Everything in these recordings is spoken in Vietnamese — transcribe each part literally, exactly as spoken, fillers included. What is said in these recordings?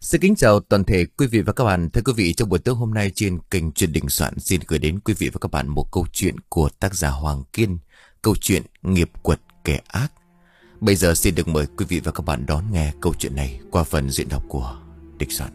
Xin kính chào toàn thể quý vị và các bạn. Thưa quý vị, trong buổi tối hôm nay trên kênh Chuyện Đình Soạn xin gửi đến quý vị và các bạn một câu chuyện của tác giả Hoàng Kiên, câu chuyện Nghiệp Quật Kẻ Ác. Bây giờ xin được mời quý vị và các bạn đón nghe câu chuyện này qua phần diễn đọc của Đình Soạn.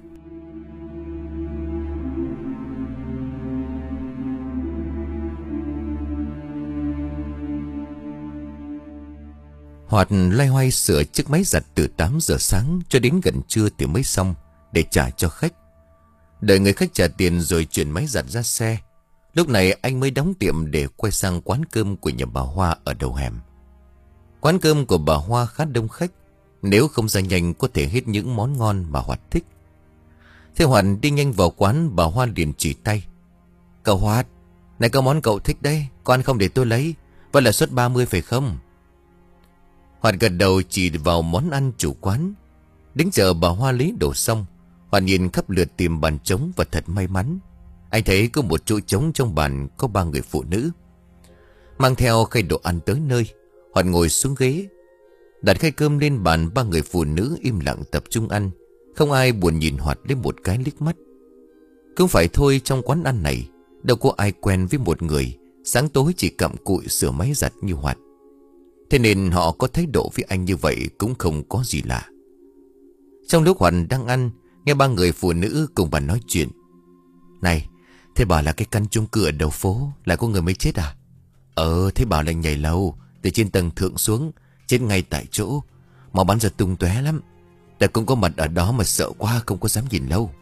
Hoạt loay hoay sửa chiếc máy giặt từ tám giờ sáng cho đến gần trưa thì mới xong để trả cho khách. Đợi người khách trả tiền rồi chuyển máy giặt ra xe. Lúc này anh mới đóng tiệm để quay sang quán cơm của nhà bà Hoa ở đầu hẻm. Quán cơm của bà Hoa khá đông khách, nếu không ra nhanh có thể hết những món ngon mà Hoạt thích. Thế Hoạt đi nhanh vào quán, bà Hoa liền chỉ tay. Cậu Hoạt, này có món cậu thích đấy, con không để tôi lấy. Vậy là suất ba mươi phải không? Hoạt gật đầu chỉ vào món ăn chủ quán. Đến giờ bà Hoa lấy đồ xong, Hoạt nhìn khắp lượt tìm bàn trống và thật may mắn. Anh thấy có một chỗ trống trong bàn có ba người phụ nữ. Mang theo khay đồ ăn tới nơi, Hoạt ngồi xuống ghế. Đặt khay cơm lên bàn, ba người phụ nữ im lặng tập trung ăn. Không ai buồn nhìn Hoạt lấy một cái liếc mắt. Cũng phải thôi, trong quán ăn này đâu có ai quen với một người sáng tối chỉ cặm cụi sửa máy giặt như Hoạt. Thế nên họ có thái độ với anh như vậy cũng không có gì lạ. Trong lúc Hoạt đang ăn, nghe ba người phụ nữ cùng bà nói chuyện. Này, thế bảo là cái căn chung cư ở đầu phố lại có người mới chết à? Ờ, thế bảo là nhảy lầu từ trên tầng thượng xuống, chết ngay tại chỗ, máu bắn ra tung tóe lắm. Ta cũng có mặt ở đó mà sợ quá không có dám nhìn lâu.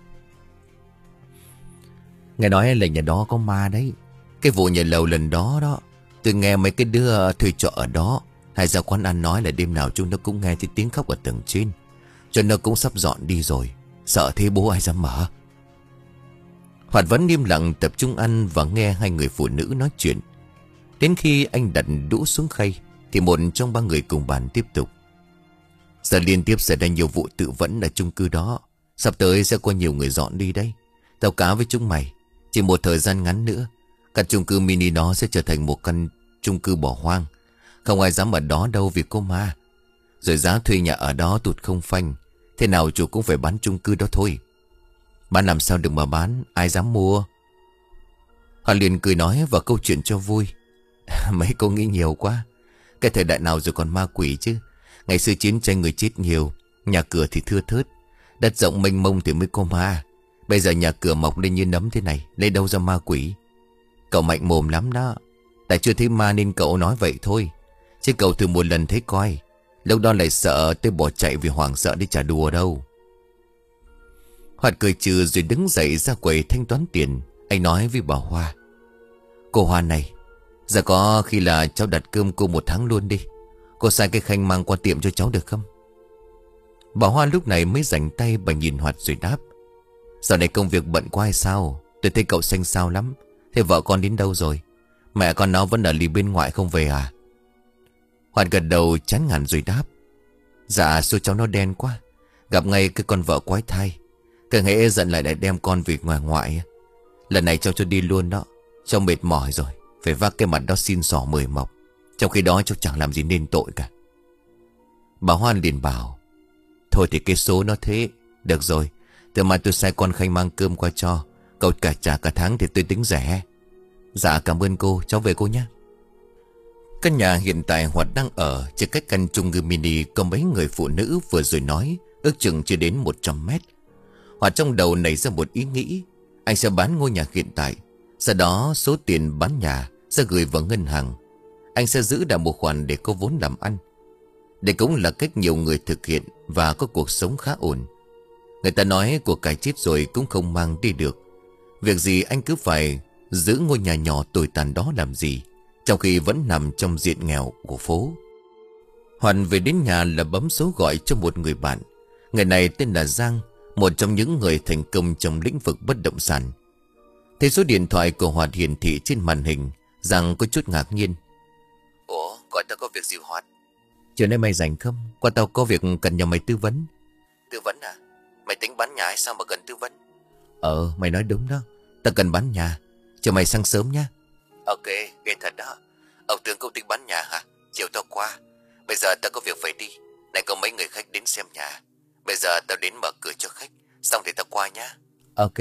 Nghe nói là nhà đó có ma đấy. Cái vụ nhảy lầu lần đó đó, tôi nghe mấy cái đứa thuê trọ ở đó hay ra quán ăn nói là đêm nào chúng nó cũng nghe thấy tiếng khóc ở tầng trên, cho nó cũng sắp dọn đi rồi. Sợ thế bố ai dám mở. Hoạt vẫn im lặng tập trung ăn và nghe hai người phụ nữ nói chuyện. Đến khi anh đặt đũa xuống khay thì một trong ba người cùng bàn tiếp tục. Giờ liên tiếp xảy ra nhiều vụ tự vẫn ở chung cư đó. Sắp tới sẽ có nhiều người dọn đi đấy. Tao cá với chúng mày, chỉ một thời gian ngắn nữa căn chung cư mini đó sẽ trở thành một căn chung cư bỏ hoang. Không ai dám ở đó đâu vì có ma. Rồi giá thuê nhà ở đó tụt không phanh. Thế nào chủ cũng phải bán chung cư đó thôi. Bán làm sao được mà bán, ai dám mua. Họ liền cười nói vào câu chuyện cho vui. Mấy cô nghĩ nhiều quá. Cái thời đại nào rồi còn ma quỷ chứ. Ngày xưa chiến tranh người chết nhiều, nhà cửa thì thưa thớt, đất rộng mênh mông thì mới có ma. Bây giờ nhà cửa mọc lên như nấm thế này, lấy đâu ra ma quỷ. Cậu mạnh mồm lắm đó. Tại chưa thấy ma nên cậu nói vậy thôi, chứ cậu thử một lần thấy coi. Lúc đó lại sợ tôi bỏ chạy vì hoảng sợ đi trả đùa đâu. Hoạt cười trừ rồi đứng dậy ra quầy thanh toán tiền. Anh nói với bà Hoa. Cô Hoa này, giờ có khi là cháu đặt cơm cô một tháng luôn đi. Cô sai cái khanh mang qua tiệm cho cháu được không? Bà Hoa lúc này mới rảnh tay, bà nhìn Hoạt rồi đáp. Giờ này công việc bận quá hay sao? Tôi thấy cậu xanh xao lắm. Thế vợ con đến đâu rồi? Mẹ con nó vẫn ở lì bên ngoại không về à? Hoạt gật đầu chán ngán rồi đáp. Dạ số cháu nó đen quá, gặp ngay cái con vợ quái thai, càng hễ giận lại lại đem con về ngoài ngoại. Lần này cháu cho đi luôn đó. Cháu mệt mỏi rồi, phải vác cái mặt đó xin xỏ mười mọc. Trong khi đó cháu chẳng làm gì nên tội cả. Bà Hoan liền bảo. Thôi thì cái số nó thế. Được rồi, từ mai tôi sai con khanh mang cơm qua cho. Cậu cả trả cả tháng thì tôi tính rẻ. Dạ cảm ơn cô, cháu về cô nhé. Căn nhà hiện tại Hoạt đang ở chỉ cách căn chung cư mini có mấy người phụ nữ vừa rồi nói, ước chừng chưa đến một trăm mét. Hoạt trong đầu nảy ra một ý nghĩ. Anh sẽ bán ngôi nhà hiện tại, sau đó số tiền bán nhà sẽ gửi vào ngân hàng. Anh sẽ giữ lại một khoản để có vốn làm ăn. Đây cũng là cách nhiều người thực hiện và có cuộc sống khá ổn. Người ta nói của cải chết rồi cũng không mang đi được. Việc gì anh cứ phải giữ ngôi nhà nhỏ tồi tàn đó làm gì, trong khi vẫn nằm trong diện nghèo của phố. Hoàn về đến nhà là bấm số gọi cho một người bạn. Người này tên là Giang, một trong những người thành công trong lĩnh vực bất động sản. Thấy số điện thoại của Hoạt hiển thị trên màn hình, Giang có chút ngạc nhiên. Ủa, gọi tao có việc gì Hoạt? Chiều nay mày rảnh không? Qua tao có việc cần nhờ mày tư vấn. Tư vấn à? Mày tính bán nhà hay sao mà cần tư vấn? Ờ, mày nói đúng đó. Tao cần bán nhà. Chờ mày sang sớm nhá. Ok, ghê thật đó. Ông Tướng cũng tính bán nhà hả? Chiều tao qua. Bây giờ tao có việc phải đi. Này có mấy người khách đến xem nhà. Bây giờ tao đến mở cửa cho khách. Ok.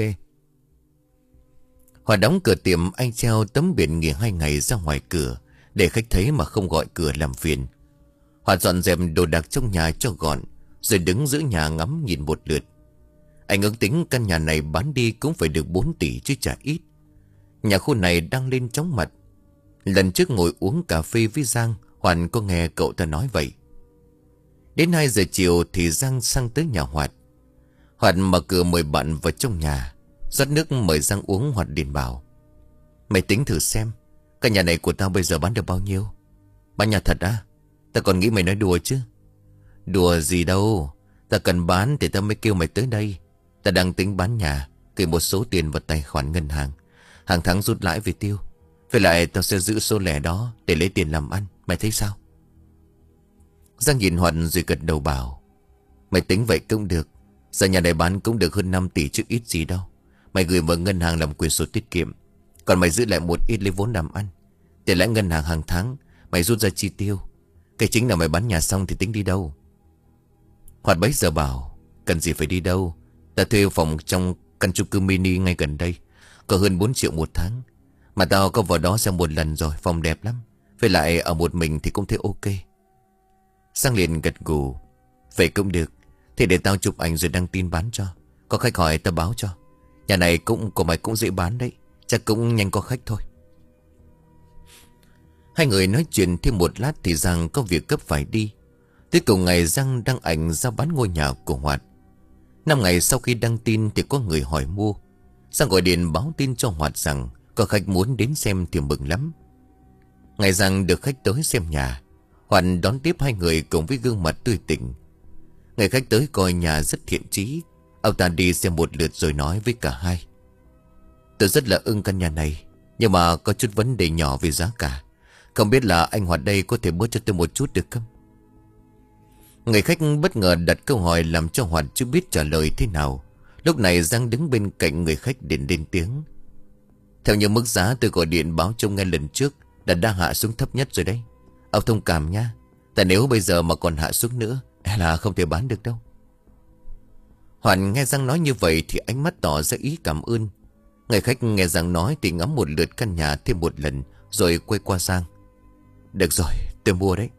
Hòa đóng cửa tiệm, anh treo tấm biển nghỉ hai ngày ra ngoài cửa, để khách thấy mà không gọi cửa làm phiền. Hòa dọn dẹp đồ đạc trong nhà cho gọn, rồi đứng giữa nhà ngắm nhìn một lượt. Anh ước tính căn nhà này bán đi cũng phải được bốn tỷ chứ chả ít. Nhà khu này đang lên chóng mặt. Lần trước ngồi uống cà phê với Giang, Hoàn có nghe cậu ta nói vậy. Đến hai giờ chiều thì Giang sang tới nhà Hoạt. Hoạt mở cửa mời bạn vào trong nhà, rót nước mời Giang uống. Hoạt liền bảo: Mày tính thử xem, căn nhà này của tao bây giờ bán được bao nhiêu? Bán nhà thật á? Tao còn nghĩ mày nói đùa chứ. Đùa gì đâu, tao cần bán thì tao mới kêu mày tới đây. Tao đang tính bán nhà, gửi một số tiền vào tài khoản ngân hàng, hàng tháng rút lãi về tiêu. Với lại tao sẽ giữ số lẻ đó để lấy tiền làm ăn. Mày thấy sao? Giang nhìn Hoạt rồi gật đầu bảo: Mày tính vậy cũng được. Giờ nhà này bán cũng được hơn năm tỷ chứ ít gì đâu. Mày gửi vào ngân hàng làm quyền sổ tiết kiệm, còn mày giữ lại một ít lấy vốn làm ăn. Tiền lãi ngân hàng hàng tháng mày rút ra chi tiêu. Cái chính là mày bán nhà xong thì tính đi đâu? Hoạt bấy giờ bảo: Cần gì phải đi đâu, ta thuê phòng trong căn chung cư mini ngay gần đây, có hơn bốn triệu một tháng. Mà tao có vào đó xem một lần rồi, phòng đẹp lắm. Với lại ở một mình thì cũng thấy ok. Sang liền gật gù: Vậy cũng được. Thì để tao chụp ảnh rồi đăng tin bán cho. Có khách hỏi tao báo cho. Nhà này cũng của mày cũng dễ bán đấy, chắc cũng nhanh có khách thôi. Hai người nói chuyện thêm một lát thì Giang có việc cấp phải đi. Tới cùng ngày Giang đăng ảnh ra bán ngôi nhà của Hoạt. Năm ngày sau khi đăng tin thì có người hỏi mua. Giang gọi điện báo tin cho Hoạt rằng có khách muốn đến xem thì mừng lắm. Ngày Giang được khách tới xem nhà, Hoạt đón tiếp hai người cùng với gương mặt tươi tỉnh. Người khách tới coi nhà rất thiện chí. Ông ta đi xem một lượt rồi nói với cả hai: Tôi rất là ưng căn nhà này, nhưng mà có chút vấn đề nhỏ về giá cả. Không biết là anh Hoạt đây có thể bớt cho tôi một chút được không? Người khách bất ngờ đặt câu hỏi làm cho Hoạt chưa biết trả lời thế nào. Lúc này Giang đứng bên cạnh người khách điện lên tiếng: Theo như mức giá tôi gọi điện báo cho nghe lần trước đã đang hạ xuống thấp nhất rồi đấy. Ông thông cảm nha. Tại nếu bây giờ mà còn hạ xuống nữa là không thể bán được đâu. Hoàn nghe Giang nói như vậy thì ánh mắt tỏ ra ý cảm ơn. Người khách nghe Giang nói thì ngắm một lượt căn nhà thêm một lần, rồi quay qua Giang: Được rồi, tôi mua đấy.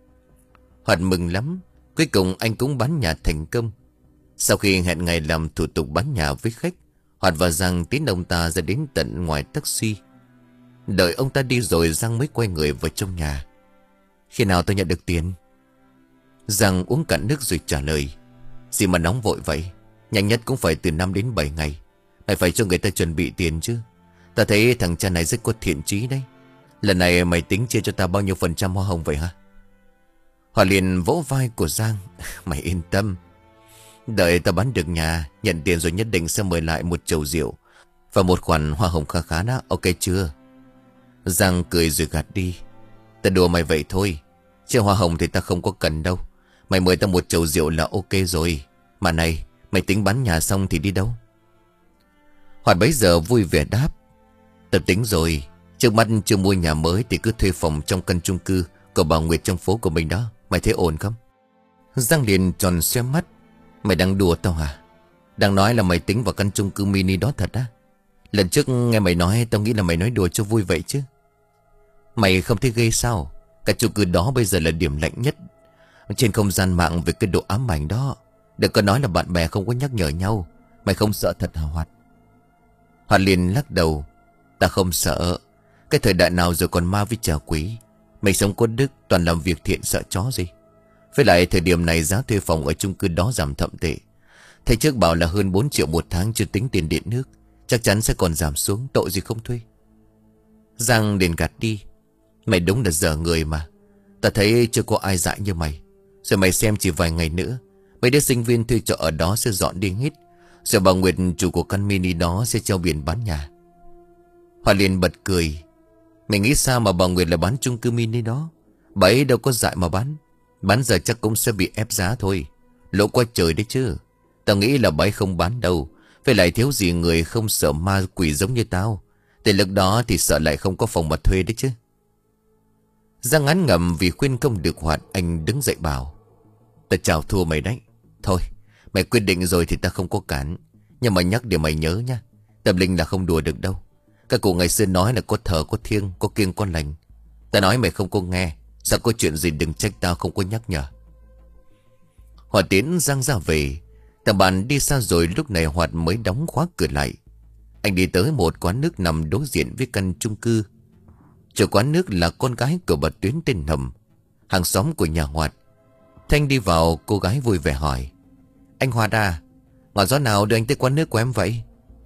Hoàn mừng lắm. Cuối cùng anh cũng bán nhà thành công. Sau khi hẹn ngày làm thủ tục bán nhà với khách, Hoạt và Giang tiến ông ta ra đến tận ngoài taxi. Đợi ông ta đi rồi Giang mới quay người vào trong nhà: Khi nào tôi nhận được tiền? Giang uống cạn nước rồi trả lời: Gì mà nóng vội vậy, nhanh nhất cũng phải từ năm đến bảy ngày. Mày phải cho người ta chuẩn bị tiền chứ. Ta thấy thằng cha này rất có thiện chí đấy. Lần này mày tính chia cho ta bao nhiêu phần trăm hoa hồng vậy hả? Hòa liền vỗ vai của Giang: Mày yên tâm, đợi ta bán được nhà, nhận tiền rồi nhất định sẽ mời lại một chầu rượu và một khoản hoa hồng khá khá đó, ok chưa? Giang cười rồi gạt đi: Ta đùa mày vậy thôi, chứ hoa hồng thì ta không có cần đâu. Mày mời ta một chầu rượu là ok rồi. Mà này, mày tính bán nhà xong thì đi đâu? Hoạt bấy giờ vui vẻ đáp: Ta tính rồi. Trước mắt chưa mua nhà mới thì cứ thuê phòng trong căn chung cư của bà Nguyệt trong phố của mình đó. Mày thấy ổn không? Giang liền tròn xoe mắt: Mày đang đùa tao hả? Đang nói là mày tính vào căn chung cư mini đó thật á? Lần trước nghe mày nói tao nghĩ là mày nói đùa cho vui vậy chứ. Mày không thấy ghê sao? Cả chung cư đó bây giờ là điểm lạnh nhất trên không gian mạng về cái độ ám ảnh đó. Đừng có nói là bạn bè không có nhắc nhở nhau. Mày không sợ thật hả Hoạt? Hoạt liền lắc đầu: Ta không sợ. Cái thời đại nào rồi còn ma với trà quỷ. Mày sống có đức, toàn làm việc thiện, sợ chó gì. Với lại thời điểm này giá thuê phòng ở chung cư đó giảm thậm tệ. Thầy trước bảo là hơn bốn triệu một tháng chưa tính tiền điện nước. Chắc chắn sẽ còn giảm xuống, tội gì không thuê. Giang liền gạt đi: Mày đúng là dở người mà. Ta thấy chưa có ai dại như mày. Rồi mày xem chỉ vài ngày nữa mấy đứa sinh viên thuê trọ ở đó sẽ dọn đi hết. Rồi bà Nguyệt chủ của căn mini đó sẽ treo biển bán nhà. Hoa liền bật cười: Mày nghĩ sao mà bà Nguyệt là bán chung cư mini đó? Bà ấy đâu có dại mà bán. Bán giờ chắc cũng sẽ bị ép giá thôi. Lỗ quá trời đấy chứ. Tao nghĩ là bà ấy không bán đâu. Phải lại thiếu gì người không sợ ma quỷ giống như tao. Tới lúc đó thì sợ lại không có phòng mà thuê đấy chứ. Giang ngán ngẩm vì khuyên không được Hoạt. Anh đứng dậy bảo: Ta chào thua mày đấy. Thôi mày quyết định rồi thì ta không có cản. Nhưng mà nhắc để mày nhớ nha, tâm linh là không đùa được đâu. Các cụ ngày xưa nói là có thờ có thiêng, có kiêng có lành. Ta nói mày không có nghe, sao có chuyện gì đừng trách tao không có nhắc nhở. Hoạt tiến Giang ra về. Thằng bạn đi xa rồi, lúc này Hoạt mới đóng khóa cửa lại. Anh đi tới một quán nước nằm đối diện với căn chung cư. Chủ quán nước là con gái của bà Tuyến tên Hầm, hàng xóm của nhà Hoạt. Thanh đi vào, cô gái vui vẻ hỏi: Anh Hoạt à, ngọn gió nào đưa anh tới quán nước của em vậy?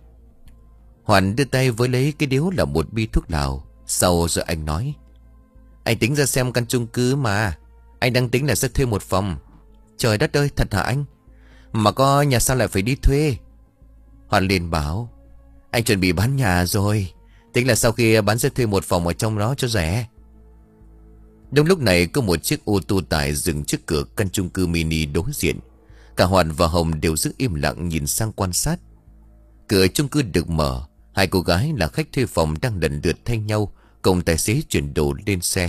Hoạt đưa tay với lấy cái điếu là một bi thuốc lào. Sau rồi anh nói: Anh tính ra xem căn chung cư mà. Anh đang tính là sẽ thuê một phòng. Trời đất ơi, thật hả anh? Mà có nhà sao lại phải đi thuê? Hoạt liền bảo: Anh chuẩn bị bán nhà rồi, tính là sau khi bán sẽ thuê một phòng ở trong đó cho rẻ. Đúng lúc này có một chiếc ô tô tải dừng trước cửa căn chung cư mini đối diện. Cả Hoạt và Hồng đều giữ im lặng nhìn sang quan sát. Cửa chung cư được mở. Hai cô gái là khách thuê phòng đang lần lượt thay nhau cùng tài xế chuyển đồ lên xe.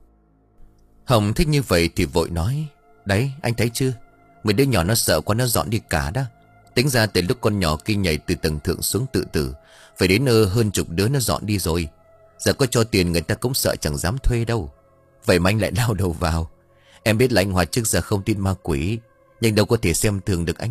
Hồng thích như vậy thì vội nói: Đấy anh thấy chưa, mấy đứa nhỏ nó sợ quá nó dọn đi cả đó. Tính ra từ lúc con nhỏ kia nhảy từ tầng thượng xuống tự tử, phải đến ơ hơn chục đứa nó dọn đi rồi. Giờ có cho tiền người ta cũng sợ chẳng dám thuê đâu. Vậy mà anh lại lao đầu vào. Em biết là anh Hoạt trước giờ không tin ma quỷ, nhưng đâu có thể xem thường được anh.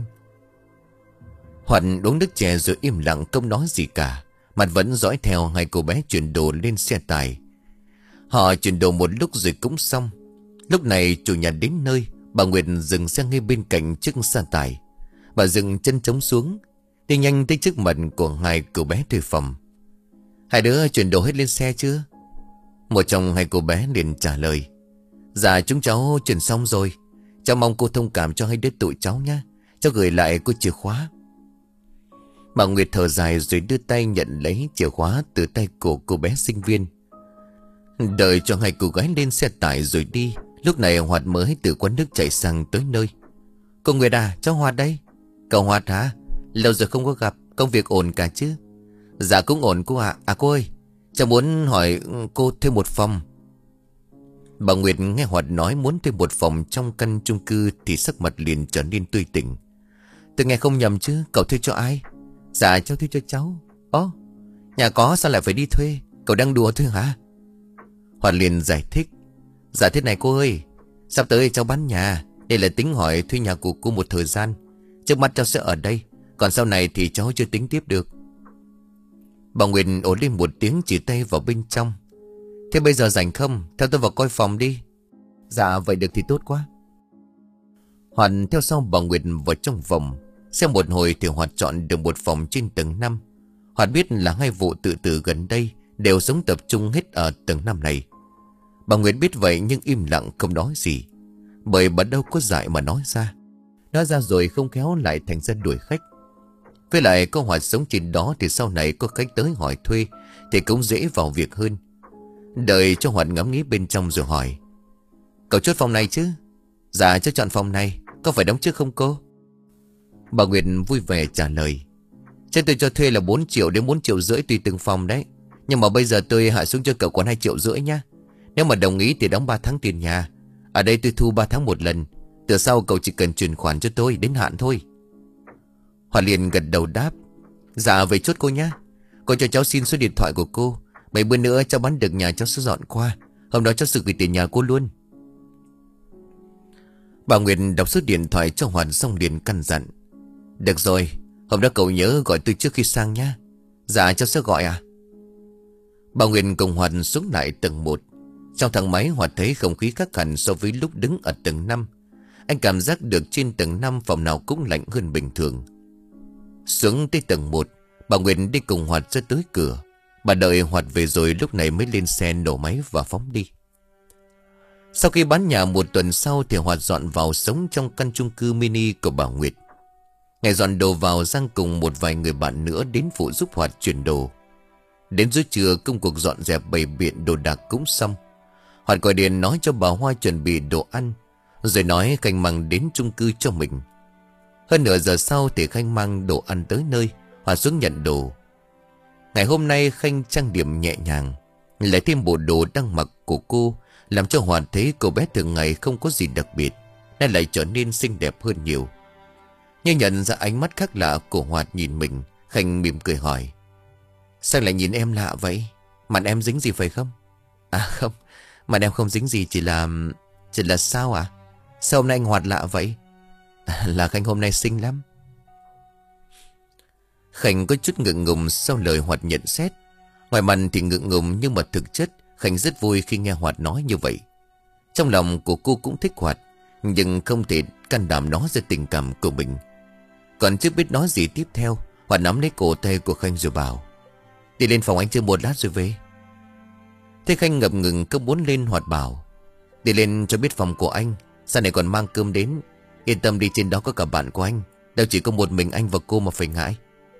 Hoạt uống nước chè rồi im lặng không nói gì cả, mặt vẫn dõi theo hai cô bé chuyển đồ lên xe tải. Họ chuyển đồ một lúc rồi cũng xong. Lúc này chủ nhà đến nơi. Bà Nguyệt dừng xe ngay bên cạnh chiếc xe tải. Bà dừng chân trống xuống, đi nhanh tới trước mặt của hai cô bé thuê phòng. Hai đứa chuyển đồ hết lên xe chưa? Một trong hai cô bé liền trả lời: Dạ chúng cháu chuyển xong rồi. Cháu mong cô thông cảm cho hai đứa tụi cháu nhé. Cháu gửi lại cô chìa khóa. Bà Nguyệt thở dài rồi đưa tay nhận lấy chìa khóa từ tay của cô bé sinh viên. Đợi cho hai cô gái lên xe tải rồi đi. Lúc này Hoạt mới từ quán nước chạy sang tới nơi. Cô Nguyệt à, cháu Hoạt đây. Cậu Hoạt hả? Lâu rồi không có gặp, công việc ổn cả chứ? Dạ cũng ổn cô ạ. À cô ơi, cháu muốn hỏi cô thuê một phòng. Bà Nguyệt nghe Hoạt nói muốn thuê một phòng trong căn chung cư thì sắc mặt liền trở nên tươi tỉnh. Tôi nghe không nhầm chứ, cậu thuê cho ai? Dạ cháu thuê cho cháu. Ồ, nhà có sao lại phải đi thuê? Cậu đang đùa thôi hả? Hoạt liền giải thích: Dạ thế này cô ơi, sắp tới cháu bán nhà. Đây là tính hỏi thuê nhà của cô một thời gian. Trước mắt cháu sẽ ở đây, còn sau này thì cháu chưa tính tiếp được. Bà Nguyệt ổ lên một tiếng chỉ tay vào bên trong: Thế bây giờ rảnh không? Theo tôi vào coi phòng đi. Dạ vậy được thì tốt quá. Hoạt theo sau bà Nguyệt vào trong phòng. Xem một hồi thì Hoạt chọn được một phòng trên tầng năm. Hoạt biết là hai vụ tự tử gần đây đều sống tập trung hết ở tầng năm này. Bà Nguyệt biết vậy nhưng im lặng không nói gì, bởi bà đâu có dại mà nói ra. Nói ra rồi không khéo lại thành ra đuổi khách. Với lại có Hoạt sống trên đó thì sau này có khách tới hỏi thuê thì cũng dễ vào việc hơn. Đợi cho Hoạt ngắm nghĩ bên trong rồi hỏi: Cậu chốt phòng này chứ? Dạ cháu chọn phòng này. Có phải đóng trước không cô? Bà Nguyệt vui vẻ trả lời: Trên tôi cho thuê là bốn triệu đến bốn triệu rưỡi tùy từng phòng đấy. Nhưng mà bây giờ tôi hạ xuống cho cậu còn hai triệu rưỡi nhá. Nếu mà đồng ý thì đóng ba tháng tiền nhà. Ở đây tôi thu ba tháng một lần. Từ sau cậu chỉ cần chuyển khoản cho tôi đến hạn thôi. Hoạt liền gật đầu đáp: Dạ vậy chốt cô nhá. Cô cho cháu xin số điện thoại của cô. Bảy bữa nữa cháu bán được nhà cháu sẽ dọn qua. Hôm đó cháu sẽ gửi tiền nhà cô luôn. Bà Nguyệt đọc số điện thoại cho Hoạt xong liền căn dặn: Được rồi, hôm đó cậu nhớ gọi tôi trước khi sang nhá. Dạ cháu sẽ gọi à. Bà Nguyệt cùng Hoạt xuống lại tầng một. Trong thang máy Hoạt thấy không khí khác hẳn so với lúc đứng ở tầng năm. Anh cảm giác được trên tầng năm phòng nào cũng lạnh hơn bình thường. Xuống tới tầng một, bà Nguyệt đi cùng Hoạt ra tới cửa. Bà đợi Hoạt về rồi lúc này mới lên xe nổ máy và phóng đi. Sau khi bán nhà một tuần sau thì Hoạt dọn vào sống trong căn chung cư mini của bà Nguyệt. Ngày dọn đồ vào, Giang cùng một vài người bạn nữa đến phụ giúp Hoạt chuyển đồ. Đến giữa trưa công cuộc dọn dẹp bày biện đồ đạc cũng xong. Hoạt gọi điện nói cho bà Hoa chuẩn bị đồ ăn, rồi nói Khanh mang đến chung cư cho mình. Hơn nửa giờ sau thì Khanh mang đồ ăn tới nơi. Hoạt xuống nhận đồ. Ngày hôm nay Khanh trang điểm nhẹ nhàng, lại thêm bộ đồ đang mặc của cô, làm cho Hoạt thấy cô bé thường ngày không có gì đặc biệt, nay lại trở nên xinh đẹp hơn nhiều. Nhưng nhận ra ánh mắt khác lạ của Hoạt nhìn mình, Khanh mỉm cười hỏi: Sao lại nhìn em lạ vậy? Mặt em dính gì phải không? À không, mặt em không dính gì, chỉ là... Chỉ là sao à? Sao hôm nay anh Hoạt lạ vậy? À, là Khanh hôm nay xinh lắm. Khanh có chút ngượng ngùng sau lời Hoạt nhận xét. Ngoài mặt thì ngượng ngùng, nhưng mà thực chất Khanh rất vui khi nghe Hoạt nói như vậy. Trong lòng của cô cũng thích Hoạt, nhưng không thể can đảm nói ra tình cảm của mình. Còn chưa biết nói gì tiếp theo, Hoạt nắm lấy cổ tay của Khanh rồi bảo: Đi lên phòng anh chơi một lát rồi về. Thế Khanh ngập ngừng cứ muốn lên. Hoạt bảo: Đi lên cho biết phòng của anh, sau này còn mang cơm đến. Yên tâm đi, trên đó có cả bạn của anh, đâu chỉ có một mình anh và cô mà phải ngại.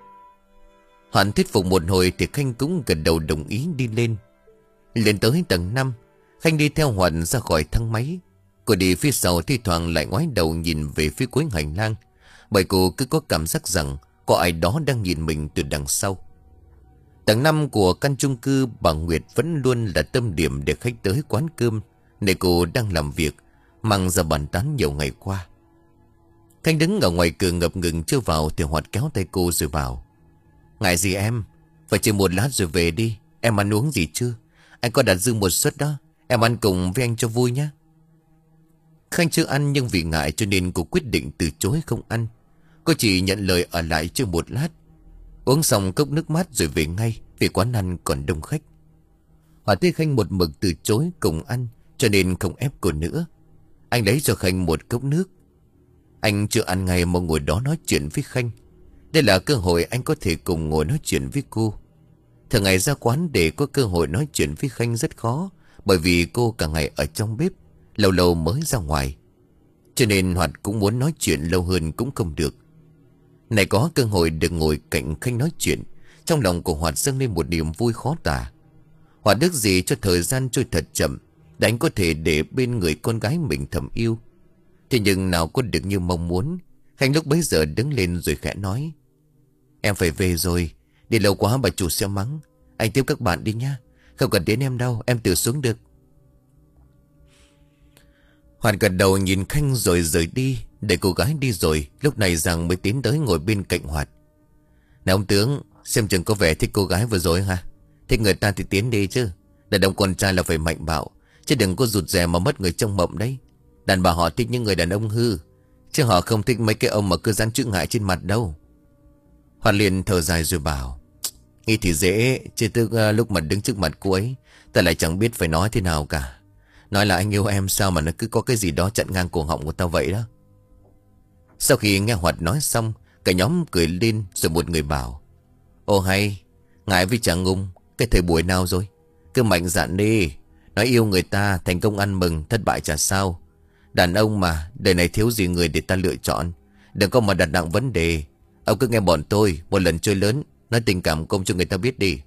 Hoạt thuyết phục một hồi thì Khanh cũng gật đầu đồng ý đi lên. Lên tới tầng năm, Khanh đi theo Hoạt ra khỏi thang máy. Cô đi phía sau thi thoảng lại ngoái đầu nhìn về phía cuối hành lang, bởi cô cứ có cảm giác rằng có ai đó đang nhìn mình từ đằng sau. Tầng năm của căn chung cư bà Nguyệt vẫn luôn là tâm điểm để khách tới quán cơm nơi cô đang làm việc, mang ra bàn tán nhiều ngày qua. Khanh đứng ở ngoài cửa ngập ngừng chưa vào thì Hoạt kéo tay cô rồi bảo: Ngại gì em, phải chơi một lát rồi về đi. Em ăn uống gì chưa? Anh có đặt dư một suất đó, em ăn cùng với anh cho vui nhé. Khanh chưa ăn, nhưng vì ngại cho nên cô quyết định từ chối không ăn. Cô chỉ nhận lời ở lại chơi một lát, uống xong cốc nước mát rồi về ngay, vì quán ăn còn đông khách. Hòa thấy Khanh một mực từ chối cùng ăn, cho nên không ép cô nữa. Anh lấy cho Khanh một cốc nước. Anh chưa ăn ngay mà ngồi đó nói chuyện với Khanh. Đây là cơ hội anh có thể cùng ngồi nói chuyện với cô. Thường ngày ra quán để có cơ hội nói chuyện với Khanh rất khó, bởi vì cô cả ngày ở trong bếp, lâu lâu mới ra ngoài. Cho nên Hoạt cũng muốn nói chuyện lâu hơn cũng không được. Này có cơ hội được ngồi cạnh Khanh nói chuyện, trong lòng của Hoạt dâng lên một niềm vui khó tả. Hoạt ước gì cho thời gian trôi thật chậm, để anh có thể để bên người con gái mình thầm yêu. Thế nhưng nào có được như mong muốn. Khanh lúc bấy giờ đứng lên rồi khẽ nói: Em phải về rồi, đi lâu quá bà chủ sẽ mắng. Anh tiếp các bạn đi nha, không cần đến em đâu, em tự xuống được. Hoạt gật đầu nhìn Khanh rồi rời đi. Để cô gái đi rồi, lúc này Giang mới tiến tới ngồi bên cạnh Hoạt. Này ông tướng, xem chừng có vẻ thích cô gái vừa rồi hả? Thích người ta thì tiến đi chứ. Đàn ông con trai là phải mạnh bạo, chứ đừng có rụt rè mà mất người trong mộng đấy. Đàn bà họ thích những người đàn ông hư, chứ họ không thích mấy cái ông mà cứ dán chữ ngại trên mặt đâu. Hoạt liền thở dài rồi bảo: Nghĩ thì dễ, chứ từ uh, lúc mà đứng trước mặt cô ấy, ta lại chẳng biết phải nói thế nào cả. Nói là anh yêu em sao mà nó cứ có cái gì đó chặn ngang cổ họng của tao vậy đó. Sau khi nghe Hoạt nói xong, cả nhóm cười lên rồi một người bảo: Ồ hay, ngại với chàng ngung, cái thời buổi nào rồi? Cứ mạnh dạn đi, nói yêu người ta, thành công ăn mừng, thất bại chả sao. Đàn ông mà, đời này thiếu gì người để ta lựa chọn. Đừng có mà đặt nặng vấn đề. Ông cứ nghe bọn tôi, một lần chơi lớn, nói tình cảm công cho người ta biết đi.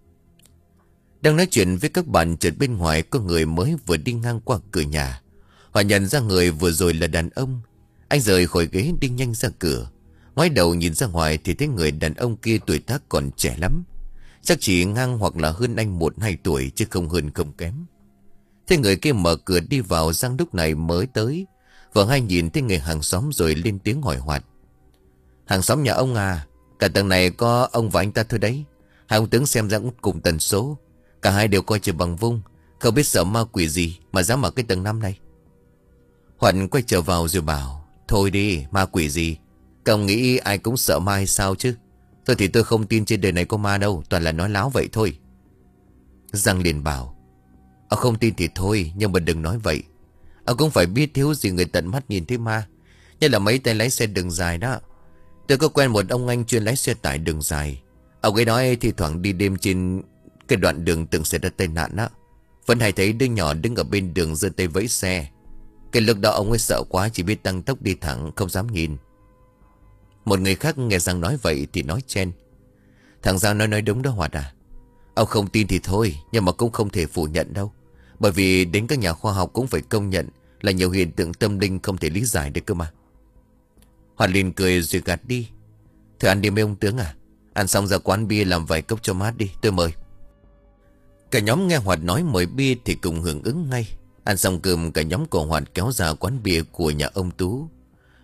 Đang nói chuyện với các bạn, chợt bên ngoài có người mới vừa đi ngang qua cửa nhà. Họ nhận ra người vừa rồi là đàn ông. Anh rời khỏi ghế đi nhanh ra cửa. Ngoái đầu nhìn ra ngoài thì thấy người đàn ông kia tuổi tác còn trẻ lắm. Chắc chỉ ngang hoặc là hơn anh một hai tuổi, chứ không hơn không kém. Thế người kia mở cửa đi vào. Giang lúc này mới tới. Vợ hai nhìn thấy người hàng xóm rồi lên tiếng hỏi Hoạt: Hàng xóm nhà ông à? Cả tầng này có ông và anh ta thôi đấy. Hai ông tướng xem ra cũng cùng tần số. Cả hai đều coi trời bằng vung, không biết sợ ma quỷ gì mà dám ở cái tầng năm này. Hoạt quay trở vào rồi bảo: Thôi đi, ma quỷ gì? Các ông nghĩ ai cũng sợ ma hay sao chứ? Thôi thì tôi không tin trên đời này có ma đâu, toàn là nói láo vậy thôi. Giang liền bảo: Ông không tin thì thôi, nhưng mà đừng nói vậy. Ông cũng phải biết thiếu gì người tận mắt nhìn thấy ma. Như là mấy tay lái xe đường dài đó. Tôi có quen một ông anh chuyên lái xe tải đường dài. Ông ấy nói thì thoảng đi đêm trên cái đoạn đường từng xảy ra tai nạn đó, vẫn hay thấy đứa nhỏ đứng ở bên đường giơ tay vẫy xe. Cái lúc đó ông ấy sợ quá, chỉ biết tăng tốc đi thẳng, không dám nhìn. Một người khác nghe Giang nói vậy thì nói chen: Thằng Giang nói nói đúng đó Hoạt à. Ông không tin thì thôi, nhưng mà cũng không thể phủ nhận đâu. Bởi vì đến các nhà khoa học cũng phải công nhận là nhiều hiện tượng tâm linh không thể lý giải được cơ mà. Hoạt liền cười rồi gạt đi: Thưa ăn đi mấy ông tướng à? Ăn xong ra quán bia làm vài cốc cho mát đi, tôi mời. Cả nhóm nghe Hoạt nói mời bia thì cùng hưởng ứng ngay. Ăn xong cơm, cả nhóm của Hoạt kéo ra quán bia của nhà ông Tú.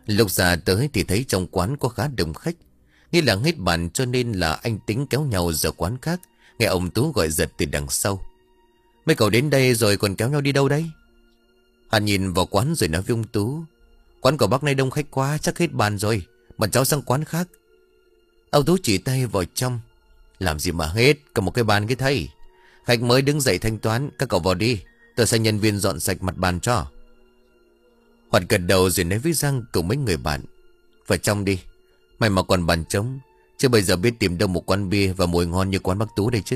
Lúc ra tới thì thấy trong quán có khá đông khách. Nghĩ là hết bàn cho nên là anh tính kéo nhau ra quán khác. Nghe ông Tú gọi giật từ đằng sau: mấy cậu đến đây rồi còn kéo nhau đi đâu đấy? Hắn nhìn vào quán rồi nói với ông Tú: quán của bác nay đông khách quá, chắc hết bàn rồi, bọn cháu sang quán khác. Ông Tú chỉ tay vào trong: làm gì mà hết, cầm một cái bàn cái thầy. Khách mới đứng dậy thanh toán, các cậu vào đi, tôi sẽ nhân viên dọn sạch mặt bàn cho. Hoạt gật đầu rồi nói với Giang cùng mấy người bạn: vào trong đi, may mà còn bàn trống, chứ bây giờ biết tìm đâu một quán bia và mùi ngon như quán bác Tú đây chứ.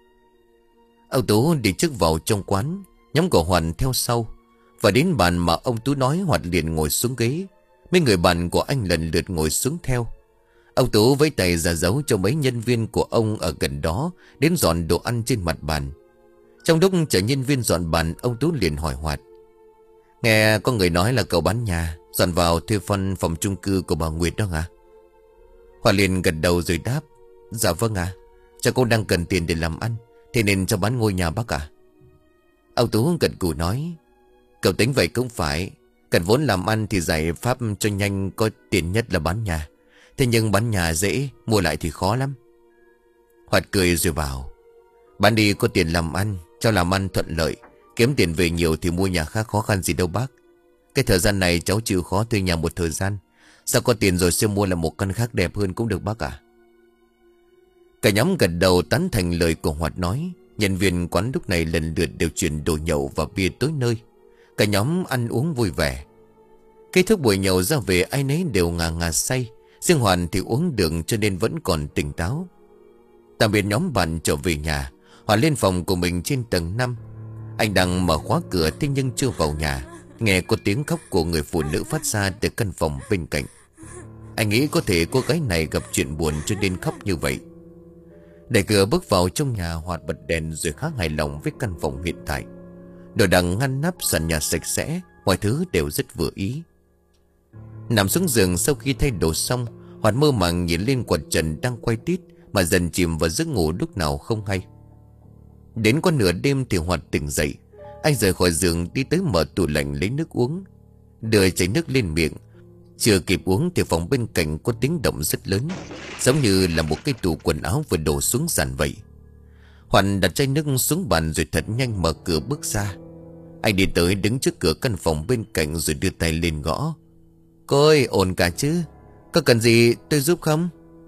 Ông Tú đi trước vào trong quán, nhóm của Hoàn theo sau. Và đến bàn mà ông Tú nói, Hoạt liền ngồi xuống ghế. Mấy người bạn của anh lần lượt ngồi xuống theo. Ông Tú với tay ra dấu cho mấy nhân viên của ông ở gần đó đến dọn đồ ăn trên mặt bàn. Trong lúc chờ nhân viên dọn bàn, ông Tú liền hỏi Hoạt: nghe có người nói là cậu bán nhà, dọn vào thuê phân phòng chung cư của bà Nguyệt đó hả? Hoạt liền gật đầu rồi đáp: dạ vâng ạ, à. Cha cô đang cần tiền để làm ăn, thế nên cho bán ngôi nhà bác ạ. À. Ông Tú gật gù nói: cậu tính vậy cũng phải, cần vốn làm ăn thì giải pháp cho nhanh có tiền nhất là bán nhà. Thế nhưng bán nhà dễ, mua lại thì khó lắm. Hoạt cười rồi bảo: bán đi có tiền làm ăn, cho làm ăn thuận lợi, kiếm tiền về nhiều thì mua nhà khác khó khăn gì đâu bác. Cái thời gian này cháu chịu khó thuê nhà một thời gian, sao có tiền rồi sẽ mua lại một căn khác đẹp hơn cũng được bác ạ. À. Cả nhóm gật đầu tán thành lời của Hoạt nói. Nhân viên quán lúc này lần lượt đều chuyển đồ nhậu và bia tối nơi. Cả nhóm ăn uống vui vẻ. Kết thúc buổi nhậu ra về, ai nấy đều ngà ngà say. Riêng Hoàn thì uống được cho nên vẫn còn tỉnh táo. Tạm biệt nhóm bạn trở về nhà, Hoàn lên phòng của mình trên tầng năm. Anh đang mở khóa cửa, thế nhưng chưa vào nhà, nghe có tiếng khóc của người phụ nữ phát ra từ căn phòng bên cạnh. Anh nghĩ có thể cô gái này gặp chuyện buồn cho nên khóc như vậy. Đẩy cửa bước vào trong nhà, Hoạt bật đèn rồi khá hài lòng với căn phòng hiện tại. Đồ đạc ngăn nắp, sàn nhà sạch sẽ, mọi thứ đều rất vừa ý. Nằm xuống giường sau khi thay đồ xong, Hoạt mơ màng nhìn lên quạt trần đang quay tít mà dần chìm vào giấc ngủ lúc nào không hay. Đến qua nửa đêm thì Hoạt tỉnh dậy. Anh rời khỏi giường đi tới mở tủ lạnh lấy nước uống, đưa chai nước lên miệng. Chưa kịp uống thì phòng bên cạnh có tiếng động rất lớn, giống như là một cái tủ quần áo vừa đổ xuống sàn vậy. Hoàn đặt chai nước xuống bàn rồi thật nhanh mở cửa bước ra. Anh đi tới đứng trước cửa căn phòng bên cạnh rồi đưa tay lên gõ. Cô ơi, ổn cả chứ? Có cần gì tôi giúp không?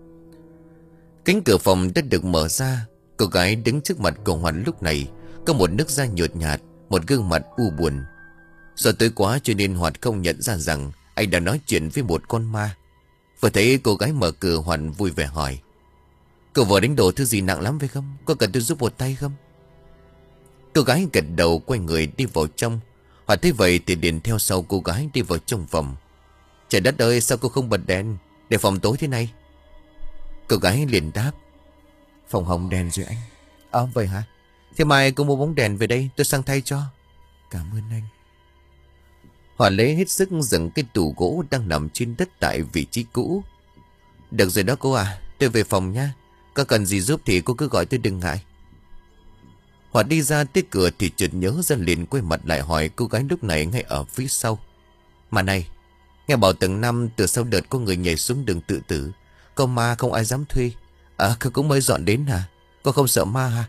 Cánh cửa phòng đã được mở ra. Cô gái đứng trước mặt của Hoàn lúc này có một nước da nhợt nhạt, một gương mặt u buồn. Do tối quá cho nên Hoạt không nhận ra rằng anh đã nói chuyện với một con ma. Vừa thấy cô gái mở cửa, Hoàn vui vẻ hỏi: cậu vừa đánh đổ thứ gì nặng lắm phải không? Có cần tôi giúp một tay không? Cô gái gật đầu quay người đi vào trong. Hoạt thấy vậy thì liền theo sau cô gái đi vào trong phòng. Trời đất ơi, sao cô không bật đèn để phòng tối thế này? Cô gái liền đáp: phòng hỏng đèn rồi anh. À vậy hả? Thế mai cô mua bóng đèn về đây, tôi sang thay cho. Cảm ơn anh. Hoạt lấy hết sức dựng cái tủ gỗ đang nằm trên đất tại vị trí cũ. Được rồi đó cô à, tôi về phòng nha. Có cần gì giúp thì cô cứ gọi tôi, đừng ngại. Hoạt đi ra tới cửa thì chợt nhớ ra, liền quay mặt lại hỏi cô gái lúc này ngay ở phía sau: mà này, nghe bảo tầng năm từ sau đợt có người nhảy xuống đường tự tử, có ma không ai dám thuê. À, cô cũng mới dọn đến hả? Cô không sợ ma hả?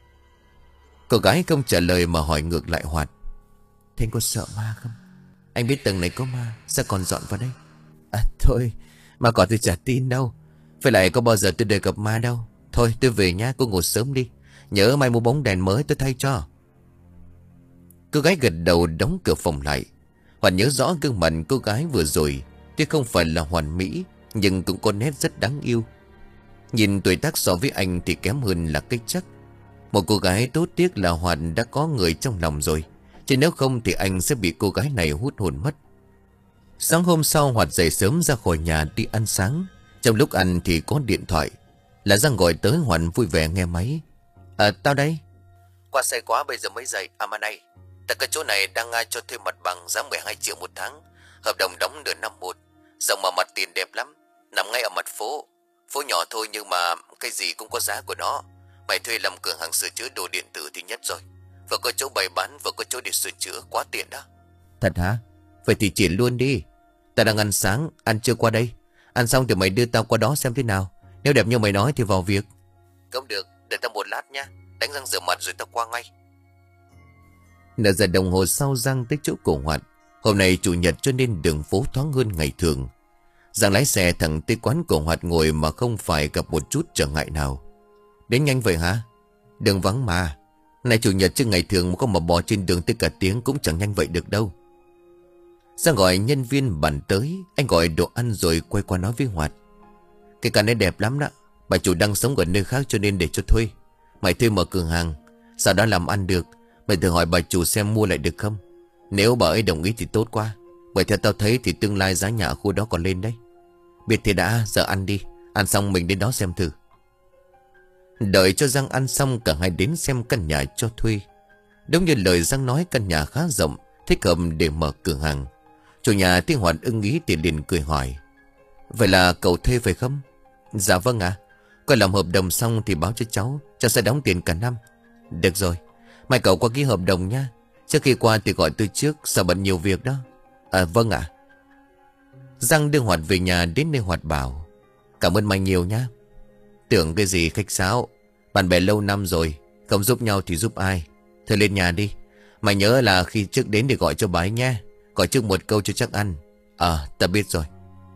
Cô gái không trả lời mà hỏi ngược lại Hoạt: thế anh có sợ ma không? Anh biết tầng này có ma, sao còn dọn vào đây? À thôi, mà còn tôi chả tin đâu. Phải lại có bao giờ tôi đề gặp ma đâu. Thôi tôi về nhá, cô ngủ sớm đi. Nhớ mai mua bóng đèn mới tôi thay cho. Cô gái gật đầu đóng cửa phòng lại. Hoàn nhớ rõ gương mặt cô gái vừa rồi. Tuy không phải là hoàn mỹ, nhưng cũng có nét rất đáng yêu. Nhìn tuổi tác so với anh thì kém hơn là cái chắc. Một cô gái tốt, tiếc là Hoàn đã có người trong lòng rồi, chứ nếu không thì anh sẽ bị cô gái này hút hồn mất. Sáng hôm sau, Hoạt dậy sớm ra khỏi nhà đi ăn sáng. Trong lúc ăn thì có điện thoại. Là Giang gọi tới. Hoàn vui vẻ nghe máy. À tao đây. Qua say quá bây giờ mới dậy. À mà này, tại cái chỗ này đang ai cho thuê mặt bằng giá mười hai triệu một tháng, hợp đồng đóng nửa năm một. Rộng mà mặt tiền đẹp lắm, nằm ngay ở mặt phố. Phố nhỏ thôi nhưng mà cái gì cũng có giá của nó. Mày thuê làm cửa hàng sửa chữa đồ điện tử thì nhất rồi. Vừa có chỗ bày bán, vừa có chỗ để sửa chữa, quá tiện đó. Thật hả? Vậy thì chuyển luôn đi. Ta đang ăn sáng, ăn chưa qua đây. Ăn xong thì mày đưa tao qua đó xem thế nào. Nếu đẹp như mày nói thì vào việc. Không được, để tao một lát nha. Đánh răng rửa mặt rồi tao qua ngay. Nửa giờ đồng hồ sau Giang tới chỗ của Hoạt. Hôm nay chủ nhật cho nên đường phố thoáng hơn ngày thường. Giang lái xe thẳng tới quán của Hoạt ngồi mà không phải gặp một chút trở ngại nào. Đến nhanh vậy hả? Đường vắng mà. Này chủ nhật chứ ngày thường mà có mà bò trên đường tới cả tiếng cũng chẳng nhanh vậy được đâu. Giang gọi nhân viên bàn tới. Anh gọi đồ ăn rồi quay qua nói với Hoạt. Cái căn này đẹp lắm đó. Bà chủ đang sống ở nơi khác cho nên để cho thuê. Mày thuê mở cửa hàng, sau đó làm ăn được. Mày thử hỏi bà chủ xem mua lại được không. Nếu bà ấy đồng ý thì tốt quá. Bởi theo tao thấy thì tương lai giá nhà ở khu đó còn lên đấy. Biết thì đã, giờ ăn đi. Ăn xong mình đến đó xem thử. Đợi cho Giang ăn xong, cả hai đến xem căn nhà cho thuê. Đúng như lời Giang nói, căn nhà khá rộng, thích hợp để mở cửa hàng. Chủ nhà thấy Hoạt ưng ý thì liền cười hỏi. Vậy là cậu thuê phải không? Dạ vâng ạ. Coi làm hợp đồng xong thì báo cho cháu. Cháu sẽ đóng tiền cả năm. Được rồi, mai cậu qua ký hợp đồng nha. Trước khi qua thì gọi tôi trước, sợ bận nhiều việc đó. À vâng ạ. Giang đưa Hoạt về nhà. Đến nơi Hoạt bảo cảm ơn mày nhiều nha. Tưởng cái gì khách sáo. Bạn bè lâu năm rồi, không giúp nhau thì giúp ai. Thôi lên nhà đi. Mày nhớ là khi trước đến thì gọi cho bà ấy nha. Gọi trước một câu cho chắc ăn. À ta biết rồi.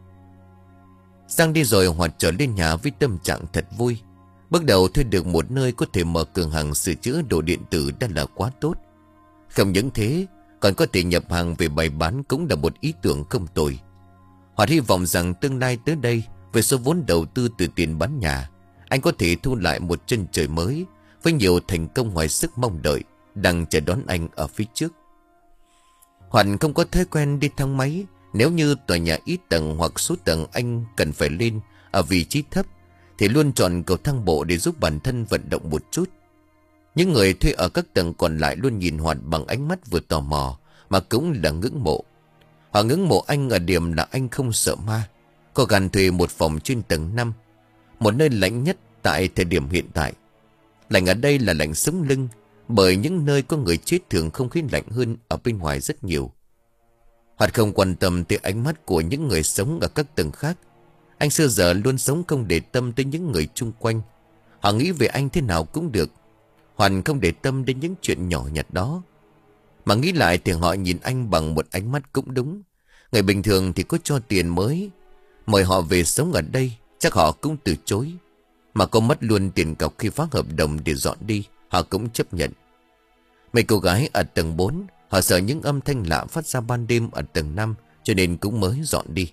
Giang đi rồi Hoạt trở lên nhà với tâm trạng thật vui. Bước đầu thuê được một nơi có thể mở cửa hàng sửa chữa đồ điện tử đã là quá tốt. Không những thế, còn có thể nhập hàng về bày bán cũng là một ý tưởng không tồi. Hoạt hy vọng rằng tương lai tới đây, với số vốn đầu tư từ tiền bán nhà, anh có thể thu lại một chân trời mới với nhiều thành công ngoài sức mong đợi đang chờ đón anh ở phía trước. Hoạt không có thói quen đi thang máy. Nếu như tòa nhà ít tầng hoặc số tầng anh cần phải lên ở vị trí thấp thì luôn chọn cầu thang bộ để giúp bản thân vận động một chút. Những người thuê ở các tầng còn lại luôn nhìn Hoạt bằng ánh mắt vừa tò mò mà cũng là ngưỡng mộ. Họ ngưỡng mộ anh ở điểm là anh không sợ ma. Có gan thuê một phòng trên tầng năm, một nơi lạnh nhất tại thời điểm hiện tại. Lạnh ở đây là lạnh sống lưng, bởi những nơi có người chết thường không khí lạnh hơn ở bên ngoài rất nhiều. Hoạt không quan tâm tới ánh mắt của những người sống ở các tầng khác. Anh xưa giờ luôn sống không để tâm tới những người chung quanh. Họ nghĩ về anh thế nào cũng được. Hoạt không để tâm đến những chuyện nhỏ nhặt đó. Mà nghĩ lại thì họ nhìn anh bằng một ánh mắt cũng đúng. Người bình thường thì có cho tiền mới mời họ về sống ở đây, chắc họ cũng từ chối. Mà có mất luôn tiền cọc khi phá hợp đồng để dọn đi, họ cũng chấp nhận. Mấy cô gái ở tầng bốn, họ sợ những âm thanh lạ phát ra ban đêm ở tầng năm, cho nên cũng mới dọn đi.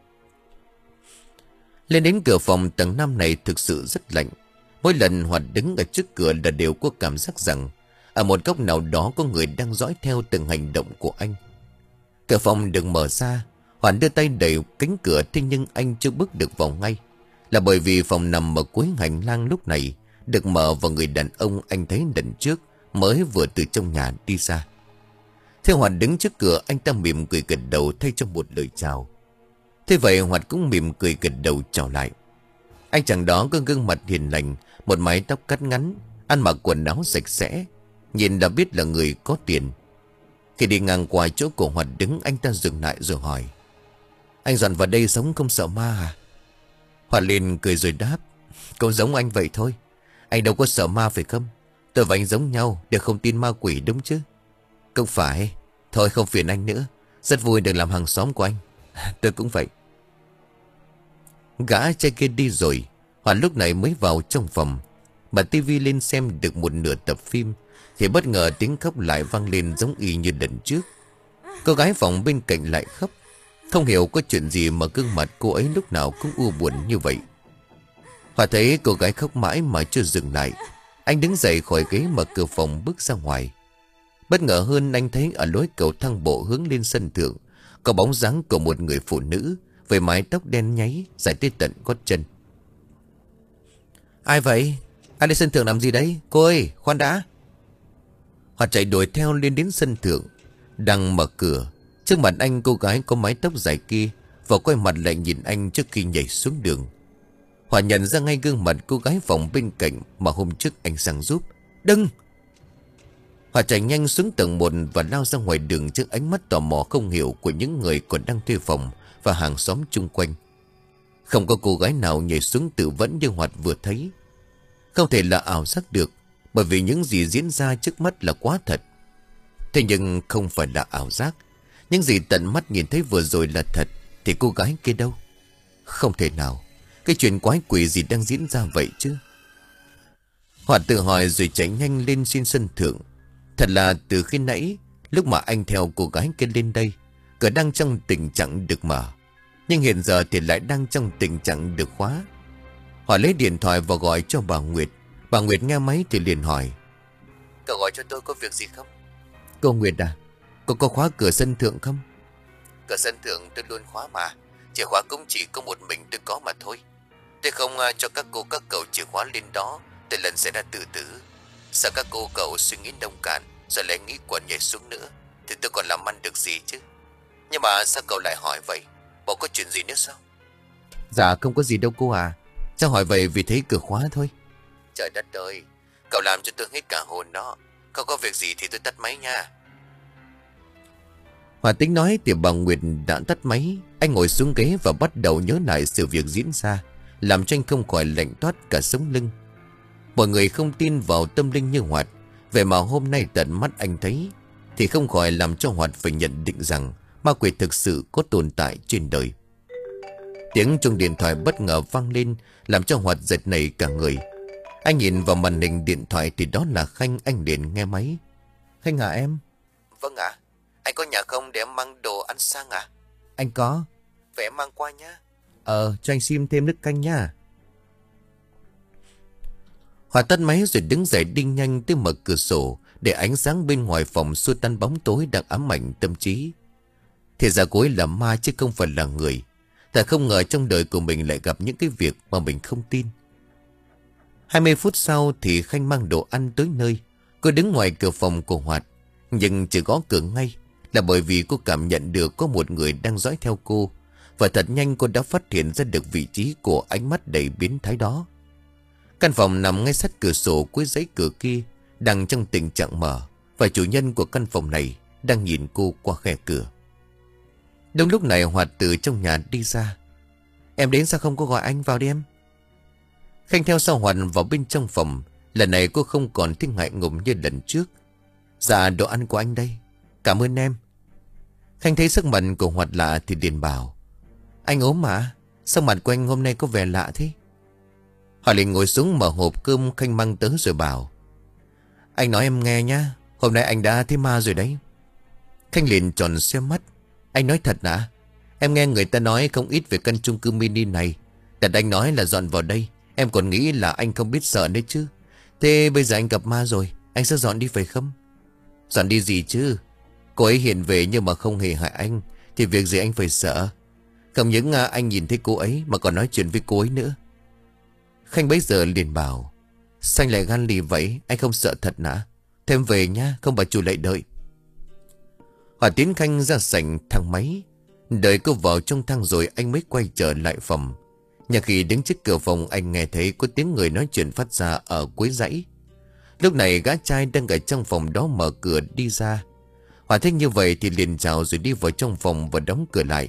Lên đến cửa phòng tầng năm này thực sự rất lạnh. Mỗi lần Hoạt đứng ở trước cửa là đều có cảm giác rằng ở một góc nào đó có người đang dõi theo từng hành động của anh. Cửa phòng được mở ra, Hoạt đưa tay đẩy cánh cửa, thế nhưng anh chưa bước được vào ngay. Là bởi vì phòng nằm ở cuối hành lang lúc này được mở và người đàn ông anh thấy lần trước mới vừa từ trong nhà đi ra. Thế Hoạt đứng trước cửa, anh ta mỉm cười gật đầu thay cho một lời chào. Thế vậy Hoạt cũng mỉm cười gật đầu chào lại. Anh chàng đó có gương mặt hiền lành, một mái tóc cắt ngắn, ăn mặc quần áo sạch sẽ, nhìn đã biết là người có tiền. Khi đi ngang qua chỗ của Hoạt đứng, anh ta dừng lại rồi hỏi: Anh dọn vào đây sống không sợ ma à? Hoạt liền cười rồi đáp: Cũng giống anh vậy thôi. Anh đâu có sợ ma phải không? Tôi và anh giống nhau, đều không tin ma quỷ đúng chứ? Không phải. Thôi không phiền anh nữa. Rất vui được làm hàng xóm của anh. Tôi cũng vậy. Gã trai kia đi rồi, Hoạt lúc này mới vào trong phòng. Bật tivi lên xem được một nửa tập phim thì bất ngờ tiếng khóc lại vang lên giống y như lần trước. Cô gái phòng bên cạnh lại khóc. Không hiểu có chuyện gì mà gương mặt cô ấy lúc nào cũng u buồn như vậy. Hoạt thấy cô gái khóc mãi mà chưa dừng lại. Anh đứng dậy khỏi ghế mở cửa phòng bước ra ngoài. Bất ngờ hơn, anh thấy ở lối cầu thang bộ hướng lên sân thượng có bóng dáng của một người phụ nữ với mái tóc đen nháy dài tới tận gót chân. Ai vậy? Ai lên sân thượng làm gì đấy? Cô ơi, khoan đã. Hoạt chạy đuổi theo lên đến sân thượng. Đang mở cửa, trước mặt anh cô gái có mái tóc dài kia và quay mặt lại nhìn anh trước khi nhảy xuống đường. Hoạt nhận ra ngay gương mặt cô gái phòng bên cạnh mà hôm trước anh sang giúp. Đừng! Hoạt chạy nhanh xuống tầng một và lao ra ngoài đường trước ánh mắt tò mò không hiểu của những người còn đang thuê phòng và hàng xóm chung quanh. Không có cô gái nào nhảy xuống tự vẫn như Hoạt vừa thấy. Không thể là ảo giác được, bởi vì những gì diễn ra trước mắt là quá thật. Thế nhưng không phải là ảo giác. Những gì tận mắt nhìn thấy vừa rồi là thật, thì cô gái kia đâu? Không thể nào. Cái chuyện quái quỷ gì đang diễn ra vậy chứ? Hoạt tự hỏi rồi chạy nhanh lên xin sân thượng. Thật là từ khi nãy, lúc mà anh theo cô gái kia lên đây, cửa đang trong tình trạng được mở, nhưng hiện giờ thì lại đang trong tình trạng được khóa. Họ lấy điện thoại và gọi cho bà Nguyệt. Bà Nguyệt nghe máy thì liền hỏi: "Cậu gọi cho tôi có việc gì không?" "Cô Nguyệt à, cô có khóa cửa sân thượng không?" "Cửa sân thượng tôi luôn khóa mà. Chìa khóa cũng chỉ có một mình tôi có mà thôi. Tôi không uh, cho các cô các cậu chìa khóa lên đó, để lần sẽ ra tự tử. Sợ các cô cậu suy nghĩ nông cạn rồi lại nghĩ quẩn nhảy xuống nữa, thì tôi còn làm ăn được gì chứ. Nhưng mà sao cậu lại hỏi vậy? Bộ có chuyện gì nữa sao?" "Dạ không có gì đâu cô à. Cháu hỏi vậy vì thấy cửa khóa thôi." "Trời đất ơi, cậu làm cho tôi hết cả hồn đó. Không có việc gì thì tôi tắt máy nha." Hòa tính nói thì bà Nguyệt đã tắt máy. Anh ngồi xuống ghế và bắt đầu nhớ lại sự việc diễn ra, làm cho anh không khỏi lạnh toát cả sống lưng. Mọi người không tin vào tâm linh như Hoạt, vậy mà hôm nay tận mắt anh thấy, thì không khỏi làm cho Hoạt phải nhận định rằng ma quỷ thực sự có tồn tại trên đời. Tiếng chuông điện thoại bất ngờ vang lên, làm cho Hoạt giật nảy cả người. Anh nhìn vào màn hình điện thoại thì đó là Khanh. Anh liền nghe máy. "Khanh à em?" "Vâng ạ. Anh có nhà không để em mang đồ ăn sang à?" "Anh có." "Vậy em mang qua nhá." "Ờ, cho anh xin thêm nước canh nha." Hòa tắt máy rồi đứng dậy đi nhanh tới mở cửa sổ, để ánh sáng bên ngoài phòng xua tan bóng tối đang ám ảnh tâm trí. Thì ra cô ấy là ma chứ không phải là người. Thật không ngờ trong đời của mình lại gặp những cái việc mà mình không tin. Hai mươi phút sau thì Khanh mang đồ ăn tới nơi. Cô đứng ngoài cửa phòng của Hoạt, nhưng chỉ gõ cửa ngay là bởi vì cô cảm nhận được có một người đang dõi theo cô. Và thật nhanh cô đã phát hiện ra được vị trí của ánh mắt đầy biến thái đó. Căn phòng nằm ngay sát cửa sổ cuối dãy cửa kia đang trong tình trạng mở, và chủ nhân của căn phòng này đang nhìn cô qua khe cửa. Đúng lúc này Hoạt từ trong nhà đi ra. "Em đến sao không có gọi anh vào đi em?" Khanh theo sau Hoạt vào bên trong phòng. Lần này cô không còn thấy ngại ngùng như lần trước. "Dạ đồ ăn của anh đây." "Cảm ơn em." Khanh thấy sắc mặt của Hoạt lạ thì liền bảo: "Anh ốm mà, sao mặt của anh hôm nay có vẻ lạ thế?" Họ liền ngồi xuống mở hộp cơm Khanh mang tới rồi bảo: "Anh nói em nghe nhá, hôm nay anh đã thấy ma rồi đấy." Khanh liền tròn xoe mắt: "Anh nói thật hả? Em nghe người ta nói không ít về căn chung cư mini này. Thật anh nói là dọn vào đây, em còn nghĩ là anh không biết sợ đấy chứ. Thế bây giờ anh gặp ma rồi, anh sẽ dọn đi phải không?" "Dọn đi gì chứ? Cô ấy hiện về nhưng mà không hề hại anh, thì việc gì anh phải sợ. Không những à, anh nhìn thấy cô ấy mà còn nói chuyện với cô ấy nữa." Khanh bấy giờ liền bảo: "Sao anh lại gan lì vậy? Anh không sợ thật hả? Thêm về nhá, không bà chủ lại đợi." Hòa tiến Khanh ra sảnh thang máy. Đợi cô vào trong thang rồi anh mới quay trở lại phòng. Nhưng khi đứng trước cửa phòng, anh nghe thấy có tiếng người nói chuyện phát ra ở cuối dãy. Lúc này gã trai đang ở trong phòng đó mở cửa đi ra. Hòa thấy như vậy thì liền chào rồi đi vào trong phòng và đóng cửa lại.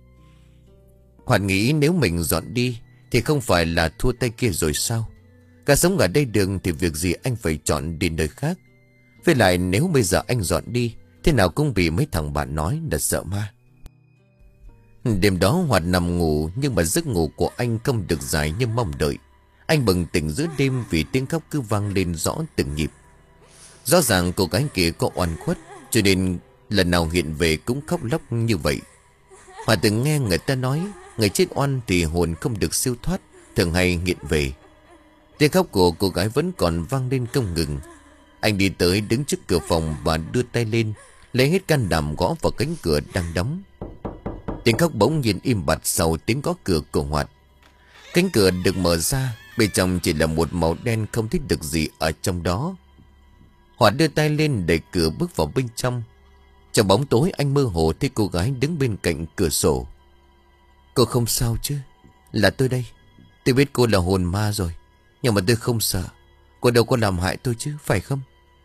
Hòa nghĩ nếu mình dọn đi thì không phải là thua tay kia rồi sao? Cả sống ở đây đường thì việc gì anh phải chọn đi nơi khác. Với lại nếu bây giờ anh dọn đi, thế nào cũng bị mấy thằng bạn nói là sợ ma. Đêm đó Hoạt nằm ngủ, nhưng mà giấc ngủ của anh không được dài như mong đợi. Anh bừng tỉnh giữa đêm vì tiếng khóc cứ vang lên rõ từng nhịp. Rõ ràng cô gái kia có oan khuất, cho nên lần nào hiện về cũng khóc lóc như vậy. Hoạt từng nghe người ta nói người chết oan thì hồn không được siêu thoát, thường hay nghiện về. Tiếng khóc của cô gái vẫn còn vang lên không ngừng. Anh đi tới đứng trước cửa phòng và đưa tay lên, lấy hết can đảm gõ vào cánh cửa đang đóng. Tiếng khóc bỗng nhiên im bặt sau tiếng gõ cửa của Hoạt. Cánh cửa được mở ra, bên trong chỉ là một màu đen không thích được gì ở trong đó. Hoạt đưa tay lên đẩy cửa bước vào bên trong. Trong bóng tối anh mơ hồ thấy cô gái đứng bên cạnh cửa sổ. "Cô không sao chứ? Là tôi đây. Tôi biết cô là hồn ma rồi, nhưng mà tôi không sợ. Cô đâu có làm hại tôi chứ, phải không?"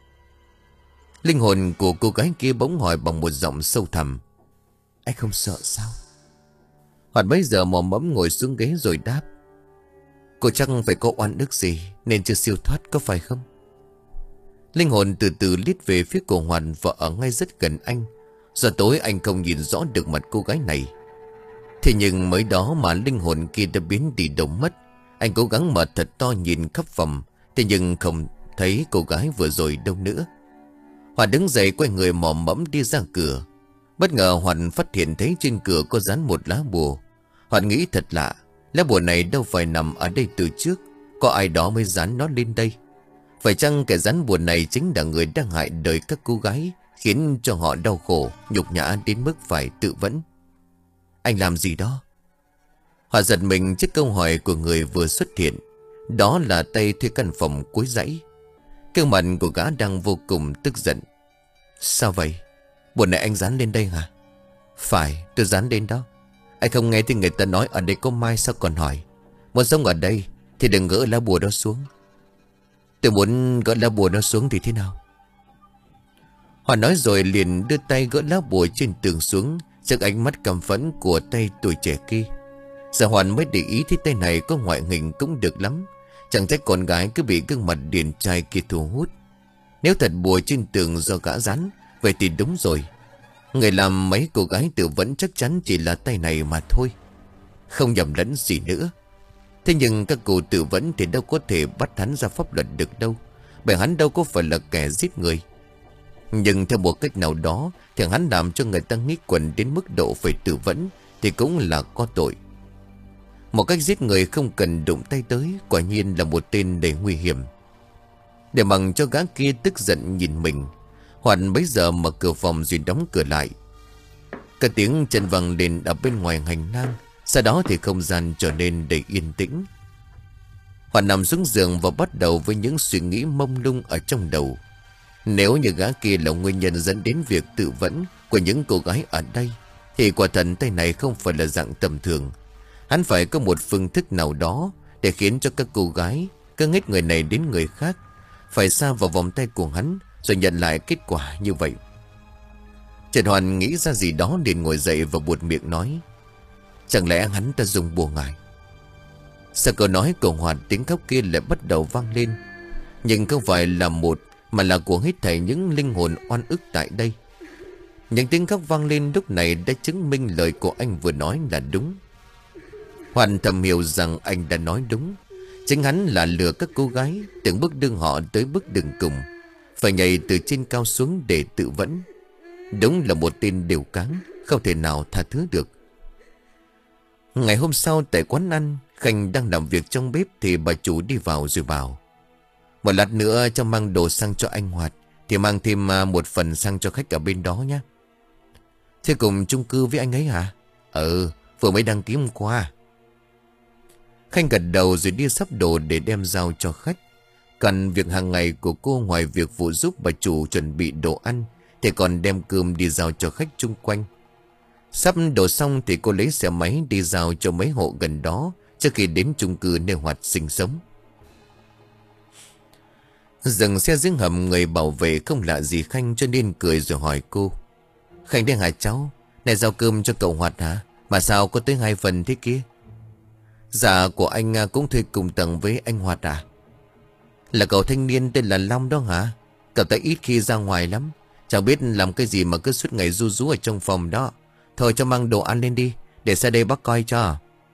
Linh hồn của cô gái kia bỗng hỏi bằng một giọng sâu thẳm: "Anh không sợ sao?" Hoạt bấy giờ mò mẫm ngồi xuống ghế rồi đáp. Cô chắc phải có oan ức gì nên chưa siêu thoát, có phải không? Linh hồn từ từ liếc về phía cô Hoàn và ở ngay rất gần anh. Giờ tối anh không nhìn rõ được mặt cô gái này. Thế nhưng mới đó mà linh hồn kia đã biến đi đâu mất. Anh cố gắng mở thật to nhìn khắp phòng, thế nhưng không thấy cô gái vừa rồi đâu nữa. Hoàn đứng dậy quay người mò mẫm đi ra cửa. Bất ngờ Hoàn phát hiện thấy trên cửa có dán một lá bùa. Hoàn nghĩ thật lạ, lá bùa này đâu phải nằm ở đây từ trước, có ai đó mới dán nó lên đây. Phải chăng kẻ dán bùa này chính là người đang hại đời các cô gái, khiến cho họ đau khổ, nhục nhã đến mức phải tự vẫn? Anh làm gì đó? Họ giật mình trước câu hỏi của người vừa xuất hiện. Đó là tay thuê căn phòng cuối dãy. Cái mặt của gã đang vô cùng tức giận. Sao vậy? Bùa này anh dán lên đây hả? Phải, tôi dán lên đó. Anh không nghe thì người ta nói ở đây có mai sao còn hỏi? Muốn sống ở đây thì đừng gỡ lá bùa đó xuống. Tôi muốn gỡ lá bùa đó xuống thì thế nào? Họ nói rồi liền đưa tay gỡ lá bùa trên tường xuống, trước ánh mắt căm phẫn của tay tuổi trẻ kia. Giờ Hoàn mới để ý thấy tay này có ngoại hình cũng được lắm. Chẳng trách con gái cứ bị gương mặt điển trai kia thu hút. Nếu thật bùa trên tường do gã dán, vậy thì đúng rồi. Người làm mấy cô gái tự vẫn chắc chắn chỉ là tay này mà thôi, không nhầm lẫn gì nữa. Thế nhưng các cô tự vẫn thì đâu có thể bắt hắn ra pháp luật được đâu, bởi hắn đâu có phải là kẻ giết người. Nhưng theo một cách nào đó thì hắn làm cho người ta nghĩ quẩn đến mức độ phải tự vẫn thì cũng là có tội. Một cách giết người không cần đụng tay tới, quả nhiên là một tên đầy nguy hiểm. Để bằng cho gã kia tức giận nhìn mình, Hoàn bấy giờ mở cửa phòng rồi đóng cửa lại. Cả tiếng chân vang lên ở bên ngoài hành lang. Sau đó thì không gian trở nên đầy yên tĩnh. Hoàn nằm xuống giường và bắt đầu với những suy nghĩ mông lung ở trong đầu. Nếu như gã kia là nguyên nhân dẫn đến việc tự vẫn của những cô gái ở đây, thì quả thật tay này không phải là dạng tầm thường. Hắn phải có một phương thức nào đó để khiến cho các cô gái cứ hết người này đến người khác phải sa vào vòng tay của hắn, rồi nhận lại kết quả như vậy. Trần Hoàn nghĩ ra gì đó liền ngồi dậy và buột miệng nói. Chẳng lẽ hắn ta dùng bùa ngải? Sau câu nói của Hoàn, tiếng khóc kia lại bắt đầu vang lên. Nhưng không phải là một, mà là của hết thảy những linh hồn oan ức tại đây. Những tiếng khóc vang lên lúc này đã chứng minh lời của anh vừa nói là đúng. Hoàn thầm hiểu rằng anh đã nói đúng. Chính hắn là lừa các cô gái, từng bước đưa họ tới bước đường cùng, phải nhảy từ trên cao xuống để tự vẫn. Đúng là một tên đều cáng, không thể nào tha thứ được. Ngày hôm sau tại quán ăn, Khanh đang làm việc trong bếp thì bà chủ đi vào rồi bảo. Một lát nữa cho mang đồ sang cho anh Hoạt, thì mang thêm một phần sang cho khách ở bên đó nhé. Thế cùng chung cư với anh ấy hả? Ừ, vừa mới đăng ký hôm qua. Khanh gật đầu rồi đi sắp đồ để đem giao cho khách. Còn việc hàng ngày của cô, ngoài việc phụ giúp bà chủ chuẩn bị đồ ăn, thì còn đem cơm đi giao cho khách chung quanh. Sắp đổ xong thì cô lấy xe máy đi giao cho mấy hộ gần đó trước khi đến chung cư nơi Hoạt sinh sống. Dừng xe dưới hầm, người bảo vệ không lạ gì Khanh cho nên cười rồi hỏi cô. Khanh đây hả cháu? Này giao cơm cho cậu Hoạt hả? Mà sao có tới hai phần thế kia? Dạ của anh cũng thuê cùng tầng với anh Hoạt à? Là cậu thanh niên tên là Long đó hả? Cậu ta ít khi ra ngoài lắm, chẳng biết làm cái gì mà cứ suốt ngày ru rú ở trong phòng đó. Thôi cho mang đồ ăn lên đi, để ra đây bác coi cho.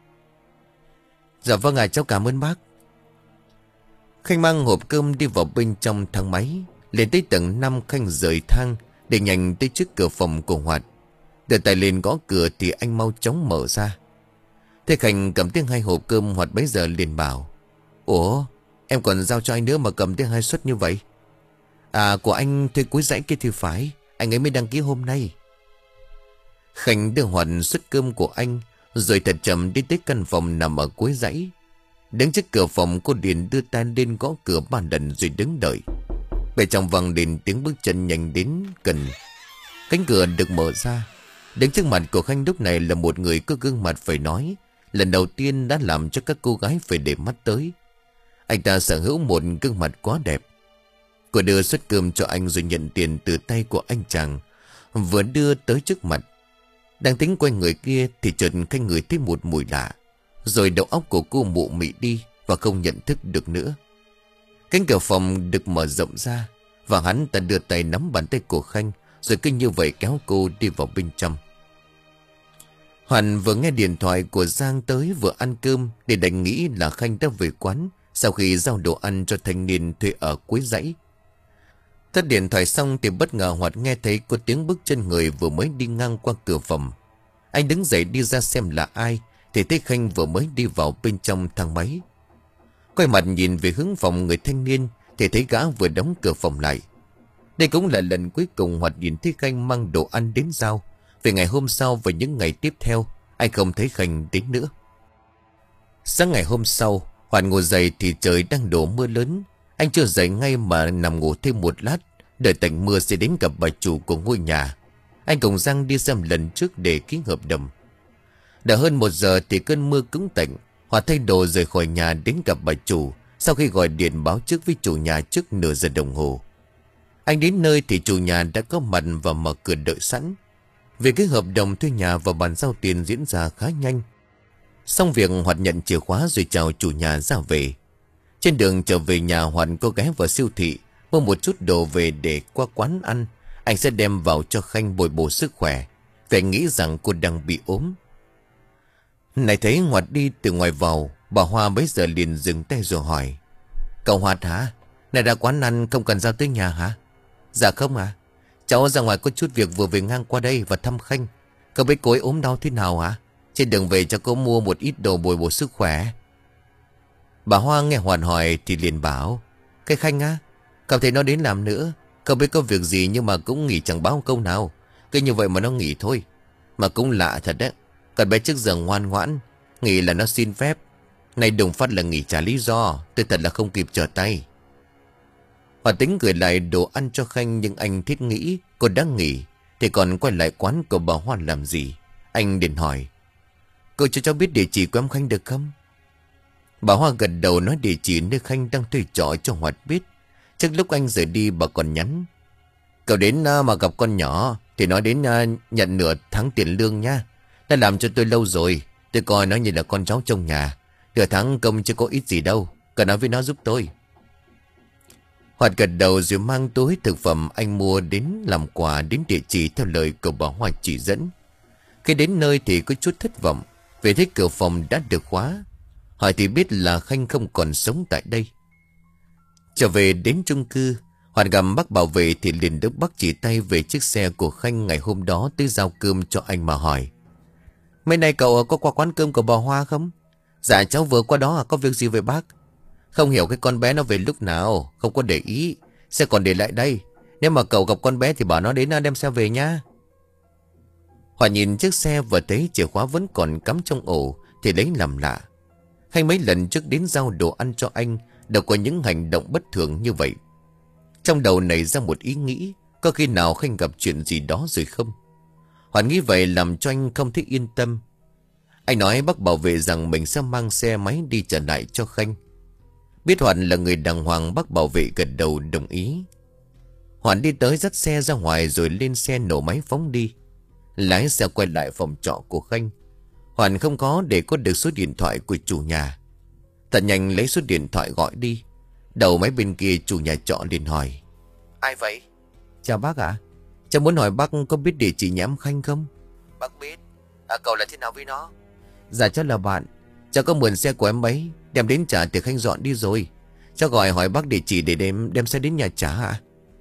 Dạ vâng ạ, cháu cảm ơn bác. Khanh mang hộp cơm đi vào bên trong thang máy. Lên tới tầng năm, Khanh rời thang để nhanh tới trước cửa phòng của Hoạt. Đưa tay lên gõ cửa thì anh mau chóng mở ra. Thế Khanh cầm tiếng hai hộp cơm, Hoạt bấy giờ liền bảo. Ủa, em còn giao cho anh nữa mà cầm tiếng hai suất như vậy? À, của anh thuê cuối dãy kia thì phải, anh ấy mới đăng ký hôm nay. Khanh đưa Hoạt suất cơm của anh, rồi thật chậm đi tới căn phòng nằm ở cuối dãy. Đứng trước cửa phòng, cô liền đưa tay lên gõ cửa ba lần rồi đứng đợi. Bên trong vang lên tiếng bước chân nhanh đến gần. Cánh cửa được mở ra. Đứng trước mặt của Khanh lúc này là một người có gương mặt phải nói lần đầu tiên đã làm cho các cô gái phải để mắt tới. Anh ta sở hữu một gương mặt quá đẹp. Cô đưa suất cơm cho anh rồi nhận tiền từ tay của anh chàng, vừa đưa tới trước mặt. Đang tính quay người kia thì chợt Khanh ngửi thấy một mùi lạ. Rồi đầu óc của cô mụ mị đi và không nhận thức được nữa. Cánh cửa phòng được mở rộng ra và hắn ta đưa tay nắm bàn tay của Khanh, rồi cứ như vậy kéo cô đi vào bên trong. Hoàn vừa nghe điện thoại của Giang tới vừa ăn cơm để đành nghĩ là Khanh đã về quán sau khi giao đồ ăn cho thanh niên thuê ở cuối dãy. Tắt điện thoại xong thì bất ngờ Hoạt nghe thấy có tiếng bước chân người vừa mới đi ngang qua cửa phòng. Anh đứng dậy đi ra xem là ai thì thấy Khanh vừa mới đi vào bên trong thang máy. Quay mặt nhìn về hướng phòng người thanh niên thì thấy gã vừa đóng cửa phòng lại. Đây cũng là lần cuối cùng Hoạt nhìn thấy Khanh mang đồ ăn đến giao. Về ngày hôm sau và những ngày tiếp theo anh không thấy Khanh đến nữa. Sáng ngày hôm sau Hoạt ngồi dậy thì trời đang đổ mưa lớn. Anh chưa dậy ngay mà nằm ngủ thêm một lát, đợi tạnh mưa sẽ đến gặp bà chủ của ngôi nhà. Anh cùng Giang đi xem lần trước để ký hợp đồng. Đã hơn một giờ thì cơn mưa cứng tạnh. Hoạt thay đồ rời khỏi nhà đến gặp bà chủ sau khi gọi điện báo trước với chủ nhà trước nửa giờ đồng hồ. Anh đến nơi thì chủ nhà đã có mặt và mở cửa đợi sẵn. Vì cái hợp đồng thuê nhà và bàn giao tiền diễn ra khá nhanh. Xong việc Hoạt nhận chìa khóa rồi chào chủ nhà ra về. Trên đường trở về nhà Hoạt có ghé vào siêu thị mua một chút đồ về để qua quán ăn. Anh sẽ đem vào cho Khanh bồi bổ sức khỏe. Vì anh nghĩ rằng cô đang bị ốm. Này thấy Hoạt đi từ ngoài vào, bà Hoa bấy giờ liền dừng tay rồi hỏi: Cậu Hoạt hả? Này ra quán ăn không cần giao tới nhà hả? Dạ không à. Cháu ra ngoài có chút việc vừa về ngang qua đây và thăm Khanh. Cậu biết cô ấy ốm đau thế nào hả? Trên đường về cho cô mua một ít đồ bồi bổ sức khỏe. Bà Hoa nghe Hoạt hỏi thì liền bảo: Cái Khanh á, cậu thấy nó đến làm nữa. Cậu biết có việc gì nhưng mà cũng nghỉ chẳng báo câu nào. Cứ như vậy mà nó nghỉ thôi. Mà cũng lạ thật đấy. Còn bé trước giờ ngoan ngoãn, nghỉ là nó xin phép. Nay đùng phát là nghỉ trả lý do. Tôi thật là không kịp trở tay. Hoạt tính gửi lại đồ ăn cho Khanh, nhưng anh thiết nghĩ cô đang nghỉ thì còn quay lại quán của bà Hoa làm gì. Anh liền hỏi: Cô cho cháu biết địa chỉ của em Khanh được không? Bà Hoa gật đầu nói địa chỉ nơi Khanh đang thuê trọ cho Hoạt biết. Trước lúc anh rời đi bà còn nhắn: Cậu đến mà gặp con nhỏ thì nói đến nhận nửa tháng tiền lương nha. Đã làm cho tôi lâu rồi. Tôi coi nó như là con cháu trong nhà. Nửa tháng công chứ có ít gì đâu. Cần nói với nó giúp tôi. Hoạt gật đầu rồi mang túi thực phẩm anh mua đến làm quà đến địa chỉ theo lời của bà Hoa chỉ dẫn. Khi đến nơi thì có chút thất vọng vì thấy cửa phòng đã được khóa. Hỏi thì biết là Khanh không còn sống tại đây. Trở về đến chung cư, Hoạt gặp bác bảo vệ thì liền đỡ bác chỉ tay về chiếc xe của Khanh ngày hôm đó tới giao cơm cho anh mà hỏi: Mấy nay cậu có qua quán cơm của bà Hoa không? Dạ cháu vừa qua đó, có việc gì với bác? Không hiểu cái con bé nó về lúc nào, không có để ý. Xe còn để lại đây. Nếu mà cậu gặp con bé thì bảo nó đến đem xe về nhá. Hòa nhìn chiếc xe và thấy chìa khóa vẫn còn cắm trong ổ thì lấy làm lạ. Khanh mấy lần trước đến giao đồ ăn cho anh đều có những hành động bất thường như vậy. Trong đầu nảy ra một ý nghĩ: có khi nào Khanh gặp chuyện gì đó rồi không? Hoàn nghĩ vậy làm cho anh không thấy yên tâm. Anh nói bác bảo vệ rằng mình sẽ mang xe máy đi trở lại cho Khanh. Biết Hoàn là người đàng hoàng, bác bảo vệ gật đầu đồng ý. Hoàn đi tới dắt xe ra ngoài rồi lên xe nổ máy phóng đi. Lái xe quay lại phòng trọ của Khanh. Hoàn không có để có được số điện thoại của chủ nhà. Thật nhanh lấy số điện thoại gọi đi. Đầu máy bên kia chủ nhà trọ liền hỏi: Ai vậy? Chào bác ạ. À? Cháu muốn hỏi bác có biết địa chỉ nhà em Khanh không? Bác biết. À, cậu là thế nào với nó? Dạ cháu là bạn. Cháu có mượn xe của em ấy, đem đến trả thì Khanh dọn đi rồi. Cháu gọi hỏi bác địa chỉ để đem đem xe đến nhà trả hả?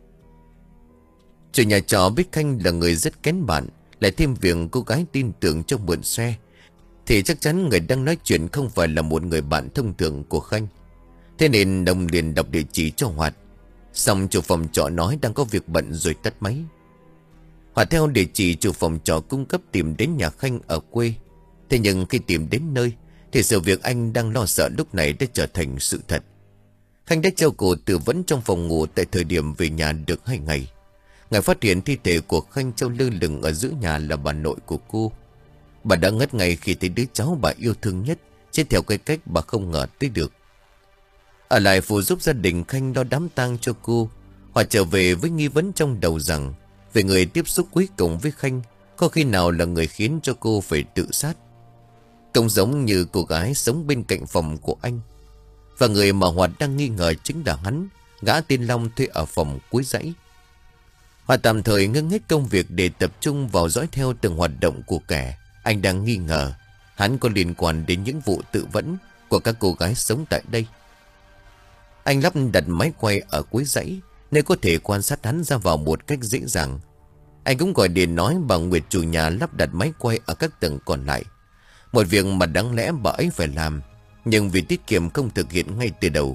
Chủ nhà trọ biết Khanh là người rất kén bạn, lại thêm việc cô gái tin tưởng cho mượn xe, thì chắc chắn người đang nói chuyện không phải là một người bạn thông thường của Khanh. Thế nên đồng liền đọc địa chỉ cho Hoạt. Xong chủ phòng trọ nói đang có việc bận rồi tắt máy. Hoạt theo địa chỉ chủ phòng trọ cung cấp tìm đến nhà Khanh ở quê. Thế nhưng khi tìm đến nơi thì sự việc anh đang lo sợ lúc này đã trở thành sự thật. Khanh đã treo cổ tự vẫn trong phòng ngủ tại thời điểm về nhà được hai ngày. Ngày phát hiện thi thể của Khanh treo lơ lửng ở giữa nhà là bà nội của cô. Bà đã ngất ngay khi thấy đứa cháu bà yêu thương nhất chết theo cái cách bà không ngờ tới được. Ở lại phụ giúp gia đình Khanh lo đám tang cho cô. Họ trở về với nghi vấn trong đầu rằng về người tiếp xúc cuối cùng với Khanh Có khi nào là người khiến cho cô phải tự sát? Cũng giống như cô gái sống bên cạnh phòng của anh. Và người mà Hoạt đang nghi ngờ chính là hắn, gã tên Long thuê ở phòng cuối dãy. Hoạt tạm thời ngưng hết công việc để tập trung vào dõi theo từng hoạt động của kẻ anh đang nghi ngờ hắn có liên quan đến những vụ tự vẫn của các cô gái sống tại đây. Anh lắp đặt máy quay ở cuối dãy, nơi có thể quan sát hắn ra vào một cách dễ dàng. Anh cũng gọi điện nói bà Nguyệt chủ nhà lắp đặt máy quay ở các tầng còn lại. Một việc mà đáng lẽ bà ấy phải làm, nhưng vì tiết kiệm không thực hiện ngay từ đầu.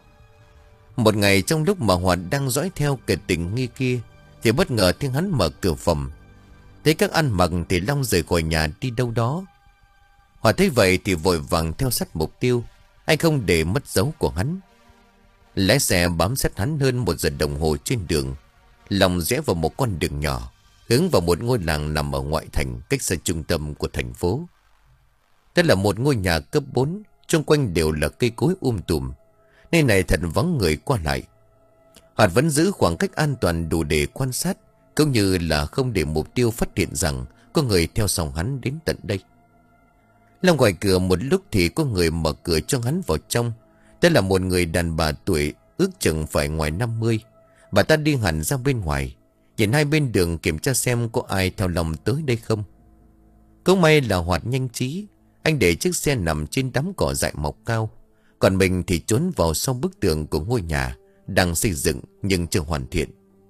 Một ngày trong lúc mà Hoạt đang dõi theo kẻ tình nghi kia, thì bất ngờ tiếng hắn mở cửa phòng. Thấy các ăn mặc thì Long rời khỏi nhà đi đâu đó. Hoạt thấy vậy thì vội vàng theo sát mục tiêu. Anh không để mất dấu của hắn. Lái xe bám sát hắn hơn một giờ đồng hồ trên đường. Long rẽ vào một con đường nhỏ, hướng vào một ngôi làng nằm ở ngoại thành, cách xa trung tâm của thành phố. Đó là một ngôi nhà cấp bốn, xung quanh đều là cây cối um tùm. Nơi này thật vắng người qua lại. Hoạt vẫn giữ khoảng cách an toàn đủ để quan sát, cũng như là không để mục tiêu phát hiện rằng có người theo sau hắn đến tận đây. Long ngoài cửa một lúc thì có người mở cửa cho hắn vào trong. Đó là một người đàn bà tuổi ước chừng phải ngoài năm mươi. Bà ta đi hẳn ra bên ngoài, nhìn hai bên đường kiểm tra xem có ai theo Long tới đây không. Cũng may là Hoạt nhanh trí. Anh để chiếc xe nằm trên đám cỏ dại mọc cao, còn mình thì trốn vào sau bức tường của ngôi nhà đang xây dựng nhưng chưa hoàn thiện.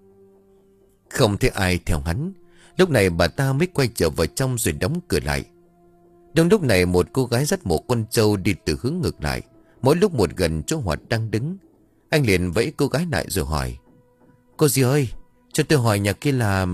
Không thấy ai theo hắn, lúc này bà ta mới quay trở vào trong rồi đóng cửa lại. Trong lúc này một cô gái dắt một con trâu đi từ hướng ngược lại, mỗi lúc một gần chỗ Hoạt đang đứng. Anh liền vẫy cô gái lại rồi hỏi: "Cô dì ơi, cho tôi hỏi nhà kia là..."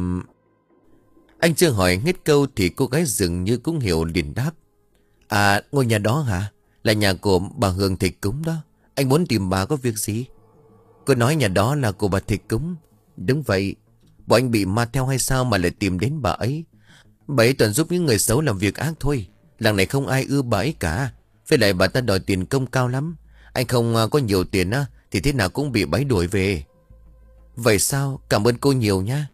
Anh chưa hỏi hết câu thì cô gái dường như cũng hiểu liền đáp: "À, ngôi nhà đó hả? Là nhà của bà Hương Thịch Cúng đó. Anh muốn tìm bà có việc gì?" Cô nói nhà đó là của bà Thịch Cúng. "Đúng vậy. Bộ anh bị ma theo hay sao mà lại tìm đến bà ấy? Bà ấy toàn giúp những người xấu làm việc ác thôi. Làng này không ai ưa bà ấy cả. Với lại bà ta đòi tiền công cao lắm. Anh không có nhiều tiền á thì thế nào cũng bị bà ấy đuổi về." "Vậy sao? Cảm ơn cô nhiều nha."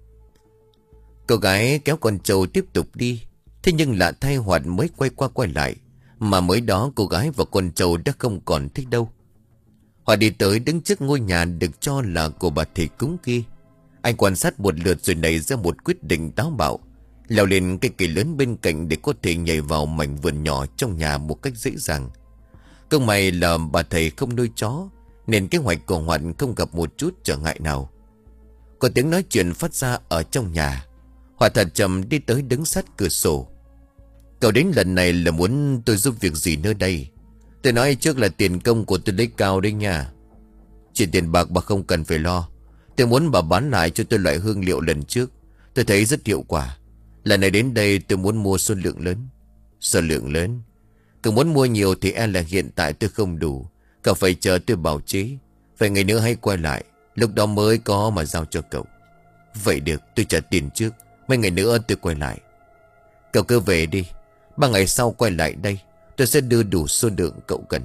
Cô gái kéo con trâu tiếp tục đi. Thế nhưng lạ thay, Hoạt mới quay qua quay lại, mà mới đó cô gái và con trâu đã không còn thích đâu. Hoạt đi tới đứng trước ngôi nhà được cho là của bà Thầy Cúng kia. Anh quan sát một lượt rồi nảy ra một quyết định táo bạo, leo lên cây cây lớn bên cạnh để có thể nhảy vào mảnh vườn nhỏ trong nhà một cách dễ dàng. Công may là bà thầy không nuôi chó, nên kế hoạch của Hoạt không gặp một chút trở ngại nào. Có tiếng nói chuyện phát ra ở trong nhà. Hoạt thật chậm đi tới đứng sát cửa sổ. "Cậu đến lần này là muốn tôi giúp việc gì nơi đây? Tôi nói trước là tiền công của tôi lấy cao đấy nha. Chuyện tiền bạc bà không cần phải lo. Tôi muốn bà bán lại cho tôi loại hương liệu lần trước. Tôi thấy rất hiệu quả. Lần này đến đây tôi muốn mua số lượng lớn." "Số lượng lớn? Cậu muốn mua nhiều thì e là hiện tại tôi không đủ. Cậu phải chờ tôi bảo chế. Vài ngày nữa hãy quay lại, lúc đó mới có mà giao cho cậu." "Vậy được, tôi trả tiền trước. Mấy ngày nữa tôi quay lại." "Cậu cứ về đi. Ba ngày sau quay lại đây, tôi sẽ đưa đủ số lượng cậu cần."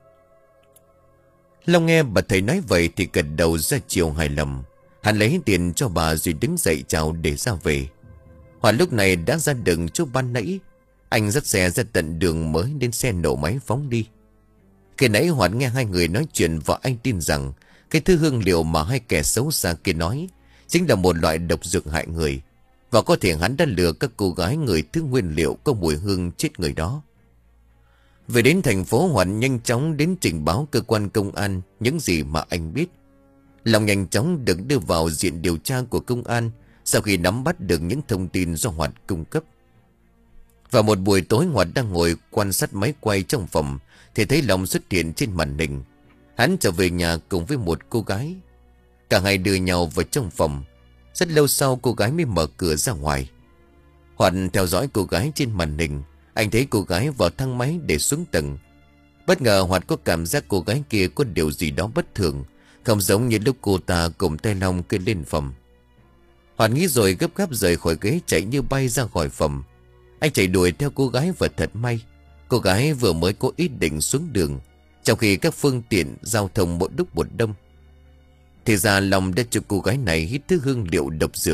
Long nghe bà thầy nói vậy thì gật đầu ra chiều hài lòng. Hắn lấy tiền cho bà rồi đứng dậy chào để ra về. Hoạt lúc này đã ra đường chỗ ban nãy. Anh dắt xe ra tận đường mới đến xe nổ máy phóng đi. Khi nãy Hoạt nghe hai người nói chuyện và anh tin rằng cái thứ hương liệu mà hai kẻ xấu xa kia nói chính là một loại độc dược hại người. Và có thể hắn đã lừa các cô gái người thứ nguyên liệu có mùi hương chết người đó. Về đến thành phố, Hoạt nhanh chóng đến trình báo cơ quan công an những gì mà anh biết. Long nhanh chóng được đưa vào diện điều tra của công an sau khi nắm bắt được những thông tin do Hoạt cung cấp. Vào một buổi tối, Hoạt đang ngồi quan sát máy quay trong phòng thì thấy Long xuất hiện trên màn hình. Hắn trở về nhà cùng với một cô gái. Cả hai đưa nhau vào trong phòng. Rất lâu sau cô gái mới mở cửa ra ngoài. Hoạt theo dõi cô gái trên màn hình. Anh thấy cô gái vào thang máy để xuống tầng. Bất ngờ Hoạt có cảm giác cô gái kia có điều gì đó bất thường, không giống như lúc cô ta cùng tay Long kia lên phòng. Hoạt nghĩ rồi gấp gáp rời khỏi ghế, chạy như bay ra khỏi phòng. Anh chạy đuổi theo cô gái và thật may, cô gái vừa mới có ý định xuống đường, trong khi các phương tiện giao thông một lúc một đông. Thì ra Long đã cho cô gái này hít thứ hương liệu độc dược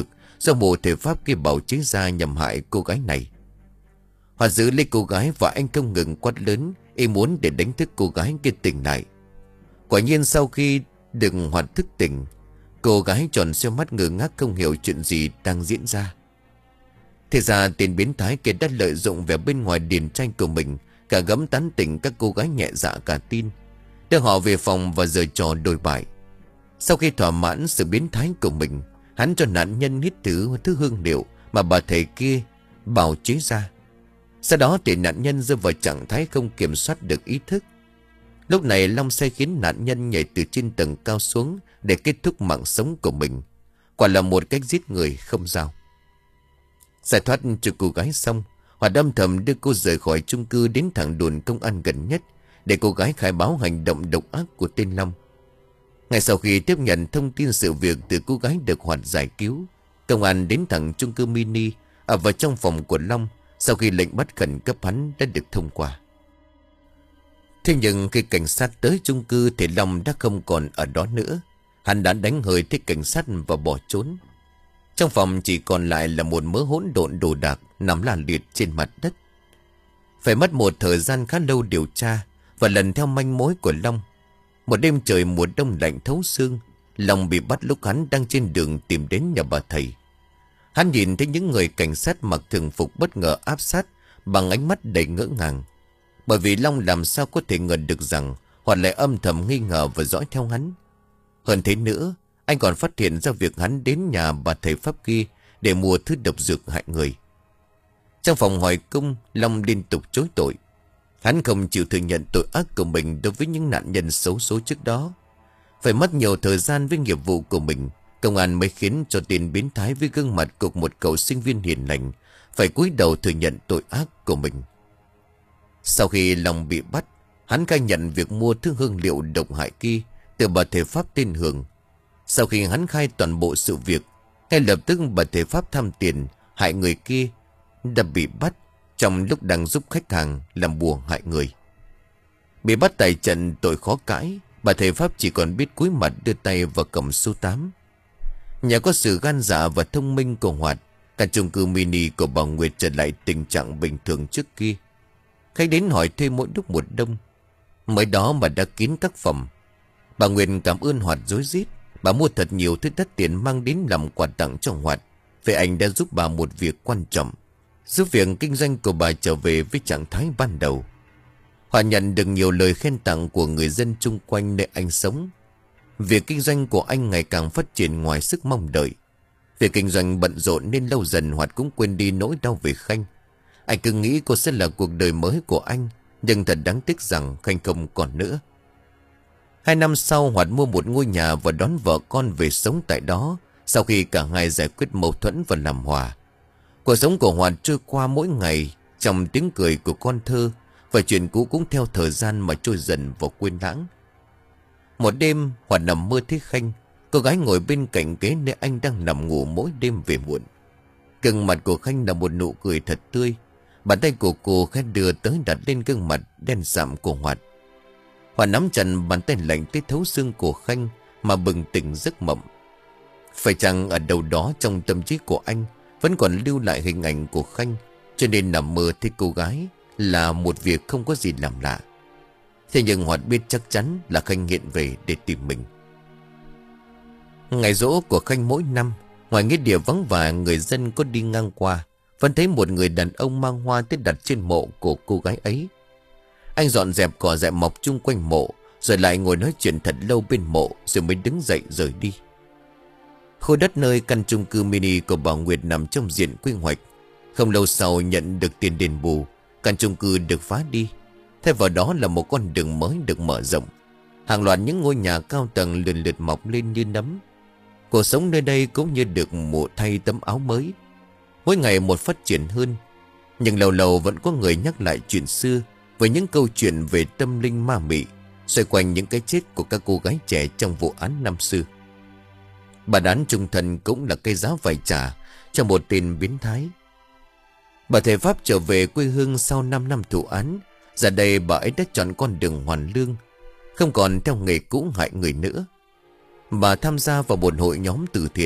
do mụ thể pháp kia bào chế ra nhằm hại cô gái này. Hoạt giữ lấy cô gái và anh không ngừng quát lớn, ý muốn để đánh thức cô gái kia tỉnh lại. Quả nhiên sau khi được Hoạt thức tỉnh, cô gái tròn xoe mắt ngơ ngác không hiểu chuyện gì đang diễn ra. Thế ra tên biến thái kia đã lợi dụng vẻ bên ngoài điển trai của mình, cả gấm tán tỉnh các cô gái nhẹ dạ cả tin, đưa họ về phòng và giở trò đồi bại. Sau khi thỏa mãn sự biến thái của mình, hắn cho nạn nhân hít thử thứ hương liệu mà bà thầy kia bào chế ra. Sau đó thì nạn nhân rơi vào trạng thái không kiểm soát được ý thức. Lúc này Long say khiến nạn nhân nhảy từ trên tầng cao xuống để kết thúc mạng sống của mình. Quả là một cách giết người không dao. Giải thoát cho cô gái xong, Hoạt âm thầm đưa cô rời khỏi chung cư đến thẳng đồn công an gần nhất để cô gái khai báo hành động độc ác của tên Long. Ngay sau khi tiếp nhận thông tin sự việc từ cô gái được Hoạt giải cứu, công an đến thẳng chung cư mini ở vào trong phòng của Long sau khi lệnh bắt khẩn cấp hắn đã được thông qua. Thế nhưng khi cảnh sát tới chung cư thì Long đã không còn ở đó nữa. Hắn đã đánh hơi thích cảnh sát và bỏ trốn. Trong phòng chỉ còn lại là một mớ hỗn độn đồ đạc nằm la liệt trên mặt đất. Phải mất một thời gian khá lâu điều tra và lần theo manh mối của Long. Một đêm trời mùa đông lạnh thấu xương, Long bị bắt lúc hắn đang trên đường tìm đến nhà bà thầy. Hắn nhìn thấy những người cảnh sát mặc thường phục bất ngờ áp sát bằng ánh mắt đầy ngỡ ngàng. Bởi vì Long làm sao có thể ngờ được rằng Hoạt lại âm thầm nghi ngờ và dõi theo hắn. Hơn thế nữa, anh còn phát hiện ra việc hắn đến nhà bà thầy pháp kia để mua thứ độc dược hại người. Trong phòng hỏi cung, Long liên tục chối tội. Hắn không chịu thừa nhận tội ác của mình đối với những nạn nhân xấu số trước đó. Phải mất nhiều thời gian với nghiệp vụ của mình, công an mới khiến cho tên biến thái với gương mặt của một cậu sinh viên hiền lành phải cúi đầu thừa nhận tội ác của mình. Sau khi Long bị bắt, hắn khai nhận việc mua thứ hương liệu độc hại kia từ bà thầy pháp tên Hường. Sau khi hắn khai toàn bộ sự việc, ngay lập tức bà thầy pháp tham tiền hại người kia đã bị bắt trong lúc đang giúp khách hàng làm bùa hại người. Bị bắt tại trận tội khó cãi, bà thầy pháp chỉ còn biết cúi mặt đưa tay vào cầm số tám. Nhờ có sự gan dạ và thông minh của Hoạt, căn chung cư mini của bà Nguyệt trở lại tình trạng bình thường trước kia. Khách đến hỏi thuê mỗi lúc một đông. Mới đó mà đã kín các phòng. Bà Nguyệt cảm ơn Hoạt rối rít. Bà mua thật nhiều thứ đắt tiền mang đến làm quà tặng cho Hoạt. Vì anh đã giúp bà một việc quan trọng, giúp việc kinh doanh của bà trở về với trạng thái ban đầu. Hoạt nhận được nhiều lời khen tặng của người dân chung quanh nơi anh sống. Việc kinh doanh của anh ngày càng phát triển ngoài sức mong đợi. Việc kinh doanh bận rộn nên lâu dần Hoạt cũng quên đi nỗi đau về Khanh. Anh cứ nghĩ cô sẽ là cuộc đời mới của anh, nhưng thật đáng tiếc rằng Khanh không còn nữa. Hai năm sau, Hoạt mua một ngôi nhà và đón vợ con về sống tại đó, sau khi cả hai giải quyết mâu thuẫn và làm hòa. Cuộc sống của Hoạt trôi qua mỗi ngày trong tiếng cười của con thơ, và chuyện cũ cũng theo thời gian mà trôi dần vào quên lãng. Một đêm, Hoạt nằm mơ thấy Khanh, cô gái ngồi bên cạnh ghế nơi anh đang nằm ngủ mỗi đêm về muộn. Gương mặt của Khanh là một nụ cười thật tươi. Bàn tay của cô khẽ đưa tới đặt lên gương mặt đen sạm của Hoạt. Hoạt nắm chặt bàn tay lạnh tới thấu xương của Khanh mà bừng tỉnh giấc mộng. Phải chăng ở đâu đó trong tâm trí của anh vẫn còn lưu lại hình ảnh của Khanh, cho nên nằm mơ thấy cô gái là một việc không có gì làm lạ. Thế nhưng Hoạt biết chắc chắn là Khanh hiện về để tìm mình. Ngày giỗ của Khanh mỗi năm, ngoài nghĩa địa vắng và người dân có đi ngang qua, vẫn thấy một người đàn ông mang hoa tới đặt trên mộ của cô gái ấy. Anh dọn dẹp cỏ dại mọc chung quanh mộ, rồi lại ngồi nói chuyện thật lâu bên mộ, rồi mới đứng dậy rời đi. Khu đất nơi căn chung cư mini của bà Nguyệt nằm trong diện quy hoạch. Không lâu sau nhận được tiền đền bù, căn chung cư được phá đi. Thay vào đó là một con đường mới được mở rộng. Hàng loạt những ngôi nhà cao tầng lần lượt mọc lên như nấm. Cuộc sống nơi đây cũng như được mùa thay tấm áo mới, mỗi ngày một phát triển hơn. Nhưng lâu lâu vẫn có người nhắc lại chuyện xưa, với những câu chuyện về tâm linh ma mị, xoay quanh những cái chết của các cô gái trẻ trong vụ án năm xưa. Bản án chung thân cũng là cây giá phải trả cho một tên biến thái. Bà thầy pháp trở về quê hương sau năm năm thụ án. Giờ đây bà ấy đã chọn con đường hoàn lương, không còn theo nghề cũ hại người nữa. Bà tham gia vào một hội nhóm từ thiện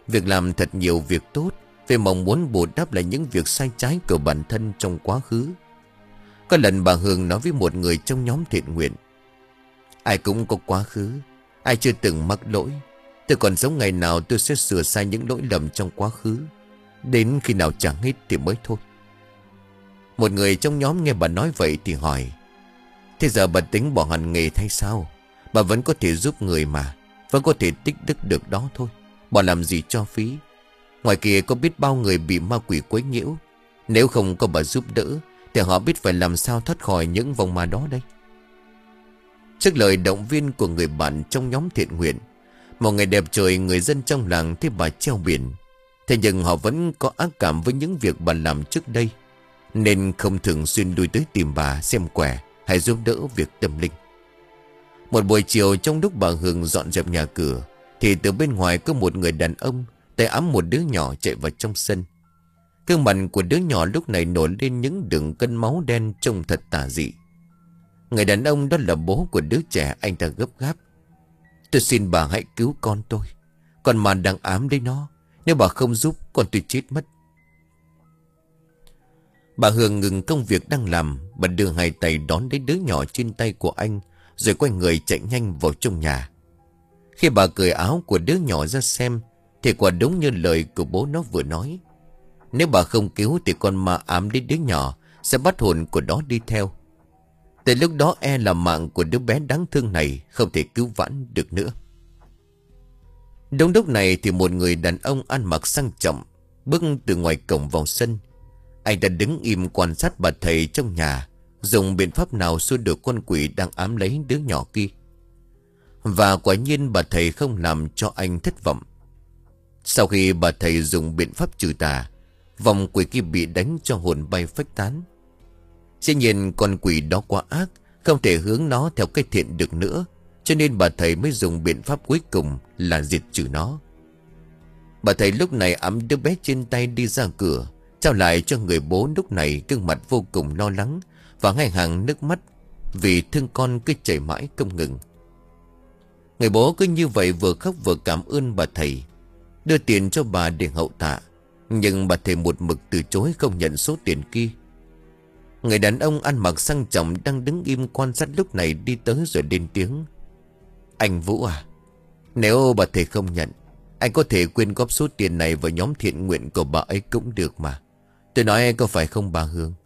Việc làm thật nhiều việc tốt, vì mong muốn bù đắp lại những việc sai trái của bản thân trong quá khứ. Có lần bà Hương nói với một người trong nhóm thiện nguyện: ai cũng có quá khứ, ai chưa từng mắc lỗi. Tôi còn sống ngày nào tôi sẽ sửa sai những lỗi lầm trong quá khứ, đến khi nào chẳng hết thì mới thôi. Một người trong nhóm nghe bà nói vậy thì hỏi: thế giờ bà tính bỏ hẳn nghề hay sao? Bà vẫn có thể giúp người mà, vẫn có thể tích đức được đó thôi. Bà làm gì cho phí? Ngoài kia có biết bao người bị ma quỷ quấy nhiễu. Nếu không có bà giúp đỡ thì họ biết phải làm sao thoát khỏi những vòng ma đó đây. Trước lời động viên của người bạn trong nhóm thiện nguyện, một ngày đẹp trời, người dân trong làng thấy bà treo biển. Thế nhưng họ vẫn có ác cảm với những việc bà làm trước đây, nên không thường xuyên lui tới tìm bà xem quẻ hay giúp đỡ việc tâm linh. Một buổi chiều, trong lúc bà Hương dọn dẹp nhà cửa, thì từ bên ngoài có một người đàn ông tay ẵm một đứa nhỏ chạy vào trong sân. Gương mặt của đứa nhỏ lúc này nổi lên những đường cân máu đen trông thật tà dị. Người đàn ông đó là bố của đứa trẻ. Anh ta gấp gáp: tôi xin bà hãy cứu con tôi, con mà đang ám đấy nó. Nếu bà không giúp, con tôi chết mất. Bà Hương ngừng công việc đang làm, bà đưa hai tay đón lấy đứa nhỏ trên tay của anh, rồi quay người chạy nhanh vào trong nhà. Khi bà cởi áo của đứa nhỏ ra xem, thì quả đúng như lời của bố nó vừa nói. Nếu bà không cứu thì con ma ám đến đứa nhỏ sẽ bắt hồn của nó đi theo. Từ lúc đó e là mạng của đứa bé đáng thương này không thể cứu vãn được nữa. Đúng lúc này thì một người đàn ông ăn mặc sang trọng bước từ ngoài cổng vào sân. Anh đã đứng im quan sát bà thầy trong nhà dùng biện pháp nào xua đuổi con quỷ đang ám lấy đứa nhỏ kia. Và quả nhiên bà thầy không làm cho anh thất vọng. Sau khi bà thầy dùng biện pháp trừ tà, vòng quỷ kia bị đánh cho hồn bay phách tán. Dĩ nhiên con quỷ đó quá ác, không thể hướng nó theo cái thiện được nữa, cho nên bà thầy mới dùng biện pháp cuối cùng là diệt trừ nó. Bà thầy lúc này ẵm đứa bé trên tay đi ra cửa, trao lại cho người bố lúc này gương mặt vô cùng lo lắng và hai hàng nước mắt vì thương con cứ chảy mãi không ngừng. Người bố cứ như vậy vừa khóc vừa cảm ơn bà thầy, đưa tiền cho bà để hậu tạ. Nhưng bà thầy một mực từ chối không nhận số tiền kia. Người đàn ông ăn mặc sang trọng đang đứng im quan sát lúc này đi tới rồi lên tiếng: anh Vũ à, nếu bà thầy không nhận, anh có thể quyên góp số tiền này vào nhóm thiện nguyện của bà ấy cũng được mà. Tôi nói có phải không bà Hương?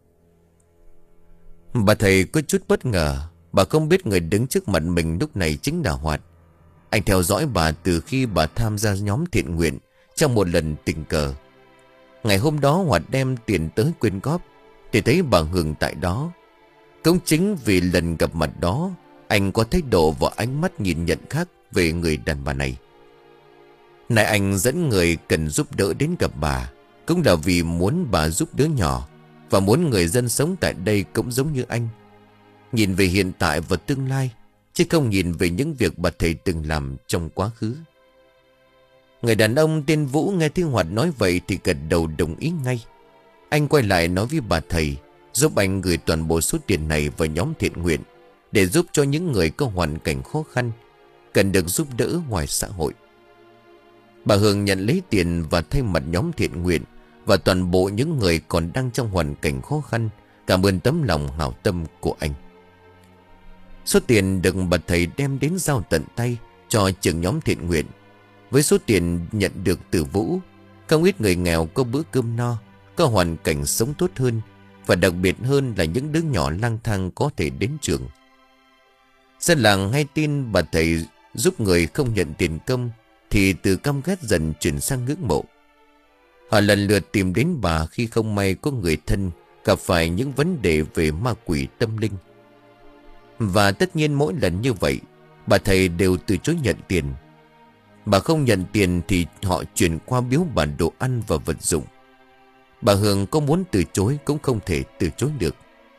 Bà thầy có chút bất ngờ. Bà không biết người đứng trước mặt mình lúc này chính là Hoạt. Anh theo dõi bà từ khi bà tham gia nhóm thiện nguyện trong một lần tình cờ. Ngày hôm đó Hoạt đem tiền tới quyên góp thì thấy bà Hương tại đó. Cũng chính vì lần gặp mặt đó, anh có thái độ và ánh mắt nhìn nhận khác về người đàn bà này. Này anh dẫn người cần giúp đỡ đến gặp bà, cũng là vì muốn bà giúp đứa nhỏ, và muốn người dân sống tại đây cũng giống như anh, nhìn về hiện tại và tương lai, chứ không nhìn về những việc bà thầy từng làm trong quá khứ. Người đàn ông tên Vũ nghe Thiên Hoạt nói vậy thì gật đầu đồng ý ngay. Anh quay lại nói với bà thầy giúp anh gửi toàn bộ số tiền này vào nhóm thiện nguyện, để giúp cho những người có hoàn cảnh khó khăn, cần được giúp đỡ ngoài xã hội. Bà Hương nhận lấy tiền và thay mặt nhóm thiện nguyện và toàn bộ những người còn đang trong hoàn cảnh khó khăn cảm ơn tấm lòng hảo tâm của anh. Số tiền được bà thầy đem đến giao tận tay cho trưởng nhóm thiện nguyện. Với số tiền nhận được từ Vũ, không ít người nghèo có bữa cơm no, có hoàn cảnh sống tốt hơn, và đặc biệt hơn là những đứa nhỏ lang thang có thể đến trường. Dân làng hay tin bà thầy giúp người không nhận tiền công thì từ căm ghét dần chuyển sang ngưỡng mộ. Họ lần lượt tìm đến bà khi không may có người thân gặp phải những vấn đề về ma quỷ tâm linh. Và tất nhiên mỗi lần như vậy, bà thầy đều từ chối nhận tiền. Bà không nhận tiền thì họ chuyển qua biếu bà đồ ăn và vật dụng. Bà Hương có muốn từ chối cũng không thể từ chối được.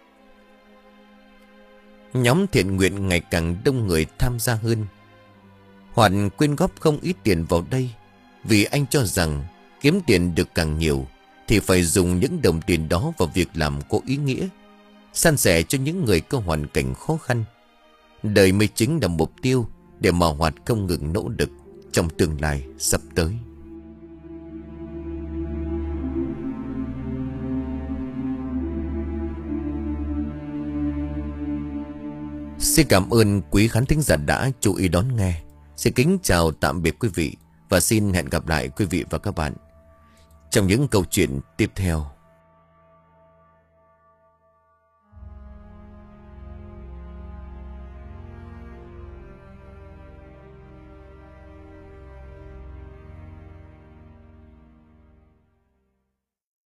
Nhóm thiện nguyện ngày càng đông người tham gia hơn. Hoạt quyên góp không ít tiền vào đây, vì anh cho rằng kiếm tiền được càng nhiều thì phải dùng những đồng tiền đó vào việc làm có ý nghĩa, san sẻ cho những người có hoàn cảnh khó khăn. Đời mới chính là mục tiêu để mà Hoạt không ngừng nỗ lực trong tương lai sắp tới. Xin cảm ơn quý khán thính giả đã chú ý đón nghe. Xin kính chào tạm biệt quý vị và xin hẹn gặp lại quý vị và các bạn trong những câu chuyện tiếp theo.